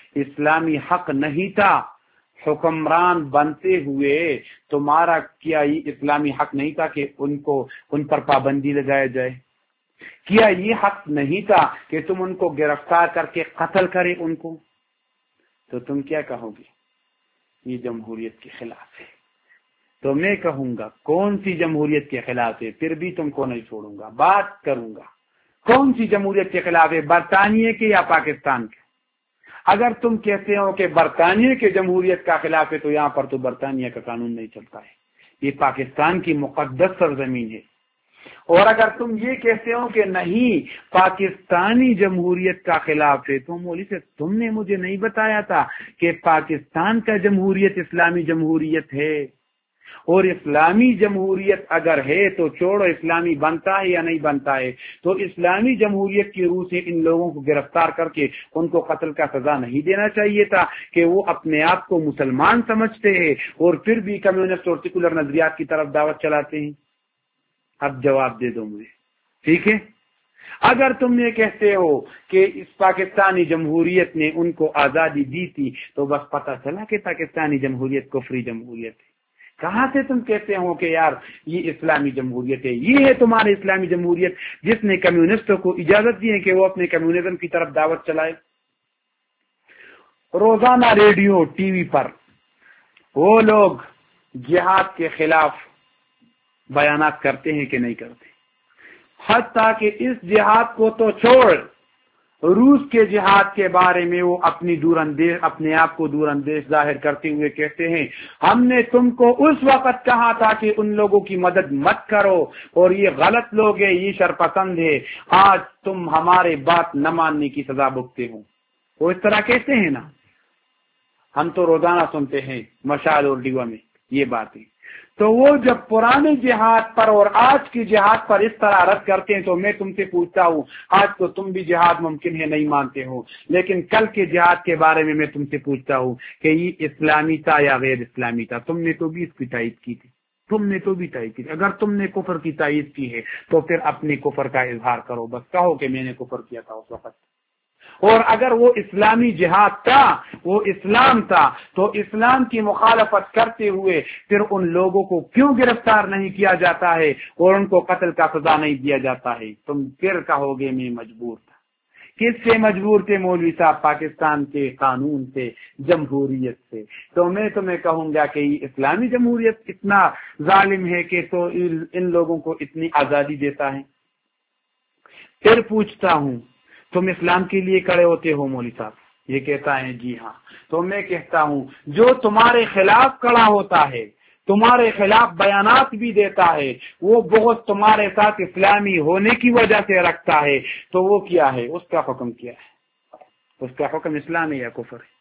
اسلامی حق نہیں تھا حکمران بنتے ہوئے تمہارا کیا یہ اسلامی حق نہیں تھا کہ ان کو ان پر پابندی لگایا جائے؟ کیا یہ حق نہیں تھا کہ تم ان کو گرفتار کر کے قتل کرے ان کو؟ تو تم کیا کہو گے؟ یہ جمہوریت کے خلاف ہے۔ تو میں کہوں گا کون سی جمہوریت کے خلاف ہے؟ پھر بھی تم کو نہیں چھوڑوں گا، بات کروں گا کون سی جمہوریت کے خلاف ہے، برطانیہ کے یا پاکستان کے؟ اگر تم کہتے ہو کہ برطانیہ کے جمہوریت کا خلاف ہے تو یہاں پر تو برطانیہ کا قانون نہیں چلتا ہے، یہ پاکستان کی مقدس سرزمین ہے۔ اور اگر تم یہ کہتے ہو کہ نہیں پاکستانی جمہوریت کا خلاف ہے تو مولوی سے تم نے مجھے نہیں بتایا تھا کہ پاکستان کا جمہوریت اسلامی جمہوریت ہے، اور اسلامی جمہوریت اگر ہے تو چھوڑو اسلامی بنتا ہے یا نہیں بنتا ہے، تو اسلامی جمہوریت کی روح سے ان لوگوں کو گرفتار کر کے ان کو قتل کا سزا نہیں دینا چاہیے تھا کہ وہ اپنے آپ کو مسلمان سمجھتے ہیں اور پھر بھی کمیونسٹ اور سیکولر نظریات کی طرف دعوت چلاتے ہیں؟ اب جواب دے دو مجھے، ٹھیک ہے؟ اگر تم یہ کہتے ہو کہ اس پاکستانی جمہوریت نے ان کو آزادی دی تھی تو بس پتہ چلا کہ پاکستانی جمہوریت کفری جمہوریت ہے۔ کہاں سے تم کہتے ہو کہ یار یہ اسلامی جمہوریت ہے؟ یہ ہے تمہاری اسلامی جمہوریت جس نے کمیونسٹوں کو اجازت دی ہے کہ وہ اپنے کمیونزم کی طرف دعوت چلائے۔ روزانہ ریڈیو ٹی وی پر وہ لوگ جہاد کے خلاف بیانات کرتے ہیں کہ نہیں کرتے؟ حتیٰ کہ اس جہاد کو تو چھوڑ، روس کے جہاد کے بارے میں وہ اپنی دور اندیش اپنے آپ کو دور اندیش ظاہر کرتے ہوئے کہتے ہیں ہم نے تم کو اس وقت کہا تھا کہ ان لوگوں کی مدد مت کرو اور یہ غلط لوگ ہیں، یہ شرپسند ہے، آج تم ہمارے بات نہ ماننے کی سزا بھگتے ہو۔ وہ اس طرح کہتے ہیں نا، ہم تو روزانہ سنتے ہیں مشال اور ڈیوا میں یہ باتیں۔ تو وہ جب پرانے جہاد پر اور آج کی جہاد پر اس طرح رد کرتے ہیں تو میں تم سے پوچھتا ہوں آج تو تم بھی جہاد ممکن ہے نہیں مانتے ہو، لیکن کل کے جہاد کے بارے میں میں تم سے پوچھتا ہوں کہ یہ اسلامی تھا یا غیر اسلامی تھا؟ تم نے تو بھی اس کی تائید کی تھی، تم نے تو بھی تائید کی تھی۔ اگر تم نے کفر کی تائید کی ہے تو پھر اپنے کفر کا اظہار کرو، بس کہو کہ میں نے کفر کیا تھا اس وقت۔ اور اگر وہ اسلامی جہاد تھا، وہ اسلام تھا، تو اسلام کی مخالفت کرتے ہوئے پھر ان لوگوں کو کیوں گرفتار نہیں کیا جاتا ہے اور ان کو قتل کا سزا نہیں دیا جاتا ہے؟ تم پھر کہو گے میں مجبور تھا۔ کس سے مجبور تھے مولوی صاحب؟ پاکستان کے قانون سے، جمہوریت سے۔ تو میں تمہیں کہوں گا کہ یہ اسلامی جمہوریت اتنا ظالم ہے کہ تو ان لوگوں کو اتنی آزادی دیتا ہے؟ پھر پوچھتا ہوں تم اسلام کے لیے کھڑے ہوتے ہو مولوی صاحب؟ یہ کہتا ہے جی ہاں۔ تو میں کہتا ہوں جو تمہارے خلاف کھڑا ہوتا ہے، تمہارے خلاف بیانات بھی دیتا ہے، وہ بہت تمہارے ساتھ اسلامی ہونے کی وجہ سے رکھتا ہے، تو وہ کیا ہے؟ اس کا حکم کیا ہے؟ اس کا حکم اسلام ہے یا کفر ہے؟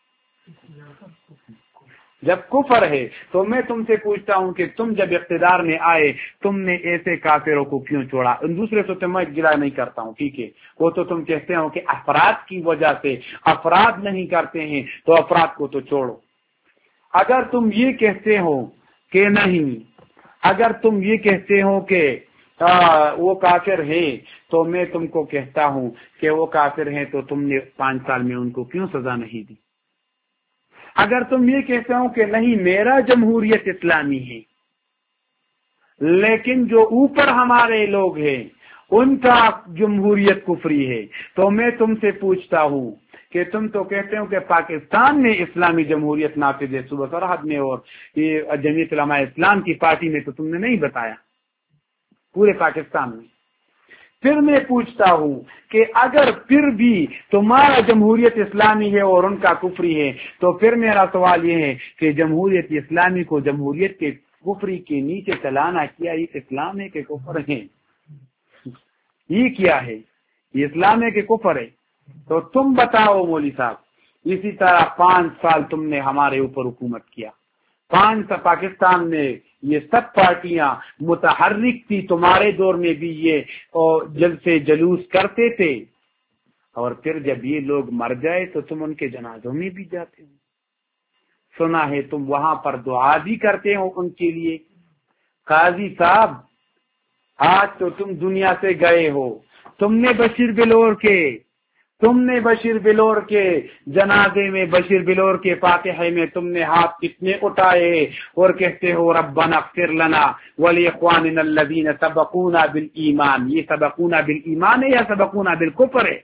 جب کفر ہے تو میں تم سے پوچھتا ہوں کہ تم جب اقتدار میں آئے تم نے ایسے کافروں کو کیوں چھوڑا؟ دوسرے سے تو میں گلا نہیں کرتا ہوں، ٹھیک ہے، وہ تو تم کہتے ہو کہ افراد کی وجہ سے، افراد نہیں کرتے ہیں تو افراد کو تو چھوڑو۔ اگر تم یہ کہتے ہو کہ نہیں، اگر تم یہ کہتے ہو کہ آ, وہ کافر ہیں تو میں تم کو کہتا ہوں کہ وہ کافر ہیں تو تم نے پانچ سال میں ان کو کیوں سزا نہیں دی؟ اگر تم یہ کہتے ہو کہ نہیں میرا جمہوریت اسلامی ہے لیکن جو اوپر ہمارے لوگ ہیں ان کا جمہوریت کفری ہے، تو میں تم سے پوچھتا ہوں کہ تم تو کہتے ہو کہ پاکستان میں اسلامی جمہوریت نافذ ہے صوبہ سرحد میں، اور یہ جمعیت علماء اسلام کی پارٹی میں تو تم نے نہیں بتایا، پورے پاکستان میں۔ پھر میں پوچھتا ہوں کہ اگر پھر بھی تمہارا جمہوریت اسلامی ہے اور ان کا کفری ہے تو پھر میرا سوال یہ ہے کہ جمہوریت اسلامی کو جمہوریت کے کفری کے نیچے چلانا کیا یہ اسلام ہے کہ کفر ہے؟ یہ کیا ہے؟ یہ اسلام ہے کہ کفر ہے؟ تو تم بتاؤ مولوی صاحب۔ اسی طرح پانچ سال تم نے ہمارے اوپر حکومت کیا، پانچ سال پاکستان میں یہ سب پارٹیاں متحرک تھی، تمہارے دور میں بھی یہ جل سے جلوس کرتے تھے، اور پھر جب یہ لوگ مر جائے تو تم ان کے جنازوں میں بھی جاتے ہو، سنا ہے تم وہاں پر دعا بھی کرتے ہو ان کے لیے۔ قاضی صاحب آج تو تم دنیا سے گئے ہو، تم نے بشیر بلور کے تم نے بشیر بلور کے جنازے میں، بشیر بلور کے فاتحے میں تم نے ہاتھ کتنے اٹھائے اور کہتے ہو ربنا اغفر لنا ولاخواننا الذین سبقونا بالایمان. یہ سبقونا بالایمان ہے یا سبقونا بالکفر ہے؟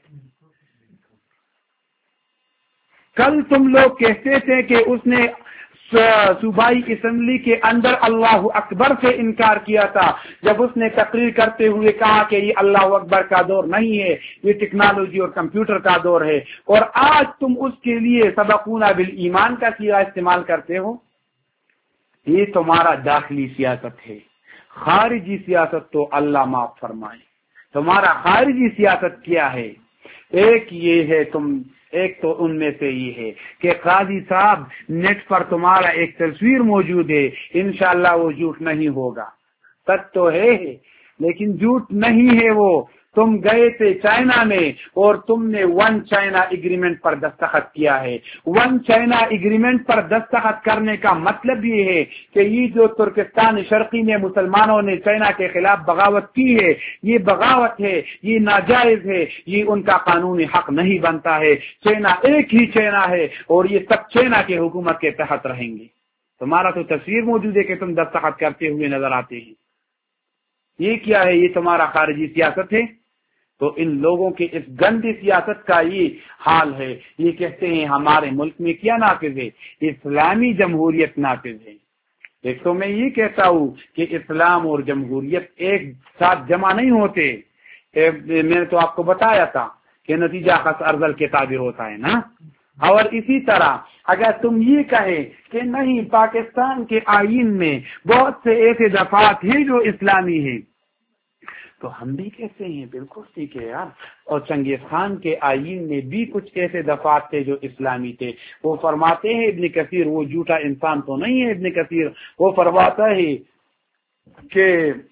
کل تم لوگ کہتے تھے کہ اس نے صوبائی اسمبلی کے اندر اللہ اکبر سے انکار کیا تھا جب اس نے تقریر کرتے ہوئے کہا کہ یہ اللہ اکبر کا دور نہیں ہے، یہ ٹیکنالوجی اور کمپیوٹر کا دور ہے، اور آج تم اس کے لیے سبقونا بالایمان کا صیغہ استعمال کرتے ہو. یہ تمہارا داخلی سیاست ہے. خارجی سیاست تو اللہ معاف فرمائے. تمہارا خارجی سیاست کیا ہے؟ ایک یہ ہے، تم ایک تو ان میں سے یہ ہے کہ قاضی صاحب نیٹ پر تمہارا ایک تصویر موجود ہے، انشاءاللہ وہ جھوٹ نہیں ہوگا. سچ تو ہے لیکن جھوٹ نہیں ہے. وہ تم گئے تھے چائنا میں اور تم نے ون چائنا ایگریمنٹ پر دستخط کیا ہے. ون چائنا ایگریمنٹ پر دستخط کرنے کا مطلب یہ ہے کہ یہ جو ترکستان شرقی میں مسلمانوں نے چائنا کے خلاف بغاوت کی ہے، یہ بغاوت ہے، یہ ناجائز ہے، یہ ان کا قانونی حق نہیں بنتا ہے. چائنا ایک ہی چائنا ہے اور یہ سب چائنا کے حکومت کے تحت رہیں گے. تمہارا تو تصویر موجود ہے کہ تم دستخط کرتے ہوئے نظر آتے ہیں. یہ کیا ہے؟ یہ تمہارا خارجی سیاست ہے. تو ان لوگوں کے اس گندی سیاست کا یہ حال ہے. یہ کہتے ہیں ہمارے ملک میں کیا نافذ ہے؟ اسلامی جمہوریت نافذ ہے. ایک تو میں یہ کہتا ہوں کہ اسلام اور جمہوریت ایک ساتھ جمع نہیں ہوتے. میں نے تو آپ کو بتایا تھا کہ نتیجہ خاص ارذل کے تعبیر ہوتا ہے نا. اور اسی طرح اگر تم یہ کہے کہ نہیں پاکستان کے آئین میں بہت سے ایسے دفعات ہیں جو اسلامی ہیں، تو ہم بھی کہتے ہیں بالکل ٹھیک ہے یار. اور چنگیز خان کے آئین میں بھی کچھ ایسے دفعات تھے جو اسلامی تھے. وہ فرماتے ہیں ابن کثیر، وہ جھوٹا انسان تو نہیں ہے ابن کثیر، وہ فرماتا ہے کہ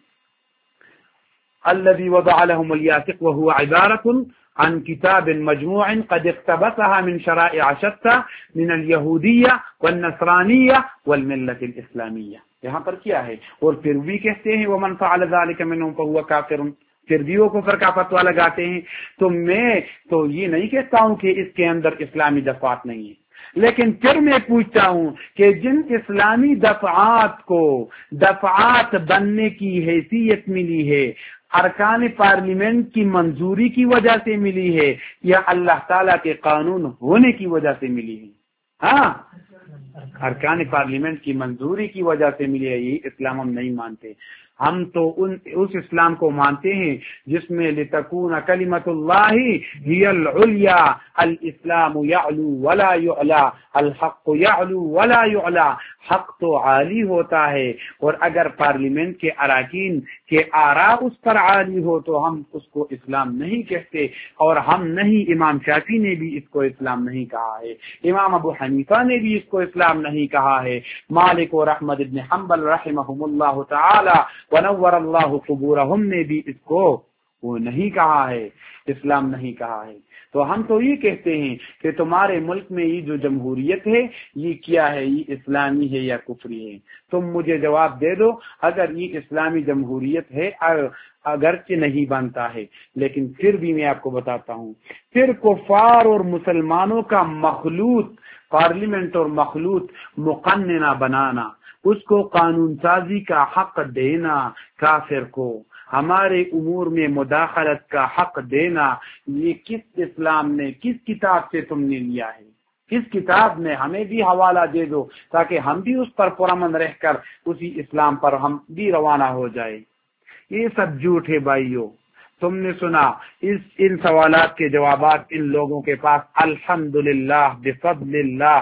الذي وضع لهم الياسق وهو عبارة عن كتاب مجموع قد اقتبسها من شرائع شتى من اليهودية والنصرانية والملة الإسلامية. یہاں پر کیا ہے؟ اور پھر بھی کہتے ہیں ومن فعل ذلك منهم فهو كافر، پھر بھی وہ کفر کا فتویٰ لگاتے ہیں. تو میں تو یہ نہیں کہتا ہوں کہ اس کے اندر اسلامی دفعات نہیں ہیں، لیکن پھر میں پوچھتا ہوں کہ جن اسلامی دفعات کو دفعات بننے کی حیثیت ملی ہے، ارکان پارلیمنٹ کی منظوری کی وجہ سے ملی ہے یا اللہ تعالیٰ کے قانون ہونے کی وجہ سے ملی ہے؟ ہاں، ارکان پارلیمنٹ کی منظوری کی وجہ سے ملی ہے. یہ اسلام ہم نہیں مانتے. ہم تو ان اس اسلام کو مانتے ہیں جس میں لتکون کلمۃ اللہ ہی العلیا، الاسلام یعلو ولا یعلا، الحق یعلو ولا یعلا. حق تو عالی ہوتا ہے، اور اگر پارلیمنٹ کے اراکین کے آراء اس پر عالی ہو تو ہم اس کو اسلام نہیں کہتے. اور ہم نہیں، امام شافعی نے بھی اس کو اسلام نہیں کہا ہے، امام ابو حنیفہ نے بھی اس کو اسلام نہیں کہا ہے، مالک اور احمد ابن حنبل رحمہم اللہ تعالی ونور اللہ قبورہم نے بھی اس کو وہ نہیں کہا ہے، اسلام نہیں کہا ہے. تو ہم تو یہ کہتے ہیں کہ تمہارے ملک میں یہ جو جمہوریت ہے یہ کیا ہے؟ یہ اسلامی ہے یا کفری ہے؟ تم مجھے جواب دے دو. اگر یہ اسلامی جمہوریت ہے، اگرچہ نہیں بنتا ہے، لیکن پھر بھی میں آپ کو بتاتا ہوں، پھر کفار اور مسلمانوں کا مخلوط پارلیمنٹ اور مخلوط مقننہ بنانا، اس کو قانون سازی کا حق دینا، کافر کو ہمارے امور میں مداخلت کا حق دینا، یہ کس اسلام نے، کس کتاب سے تم نے لیا ہے؟ کس کتاب میں؟ ہمیں بھی حوالہ دے دو تاکہ ہم بھی اس پر پرامن رہ کر اسی اسلام پر ہم بھی روانہ ہو جائے. یہ سب جھوٹ ہے بھائیو. تم نے سنا اس ان سوالات کے جوابات ان لوگوں کے پاس الحمدللہ بفضل اللہ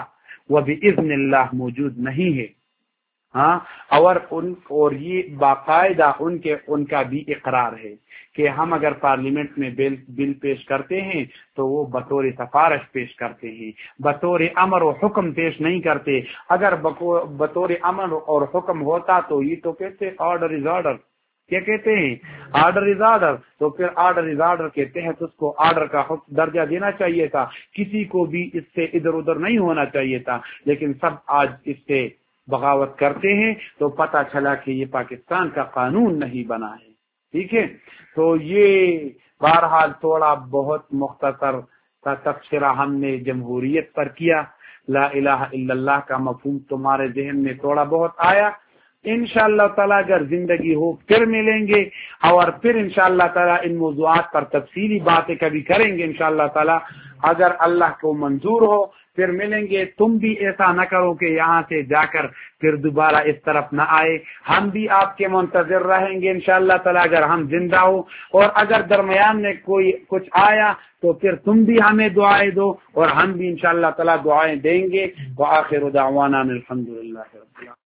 وباذن اللہ موجود نہیں ہے. ہاں، اور ان اور یہ باقاعدہ ان کے ان کا بھی اقرار ہے کہ ہم اگر پارلیمنٹ میں بل بل پیش کرتے ہیں تو وہ بطور سفارش پیش کرتے ہیں، بطور امر و حکم پیش نہیں کرتے. اگر بطور امر اور حکم ہوتا تو یہ تو کہتے آرڈر از آرڈر. کیا کہتے ہیں؟ Order is order. تو پھر آرڈر از آرڈر کے تحت اس کو آرڈر کا درجہ دینا چاہیے تھا، کسی کو بھی اس سے ادھر ادھر نہیں ہونا چاہیے تھا. لیکن سب آج اس سے بغاوت کرتے ہیں تو پتہ چلا کہ یہ پاکستان کا قانون نہیں بنا ہے. ٹھیک ہے، تو یہ بہرحال تھوڑا بہت مختصر کا تبصرہ ہم نے جمہوریت پر کیا. لا الہ الا اللہ کا مفہوم تمہارے ذہن میں تھوڑا بہت آیا. انشاءاللہ تعالیٰ اگر زندگی ہو پھر ملیں گے اور پھر انشاءاللہ تعالیٰ ان موضوعات پر تفصیلی باتیں کبھی کریں گے انشاءاللہ تعالیٰ. اگر اللہ کو منظور ہو پھر ملیں گے. تم بھی ایسا نہ کرو کہ یہاں سے جا کر پھر دوبارہ اس طرف نہ آئے. ہم بھی آپ کے منتظر رہیں گے انشاءاللہ تعالیٰ اگر ہم زندہ ہو. اور اگر درمیان میں کوئی کچھ آیا تو پھر تم بھی ہمیں دعائیں دو اور ہم بھی انشاءاللہ تعالیٰ دعائیں دیں گے. وآخر دعوانا الحمدللہ رب العالمین.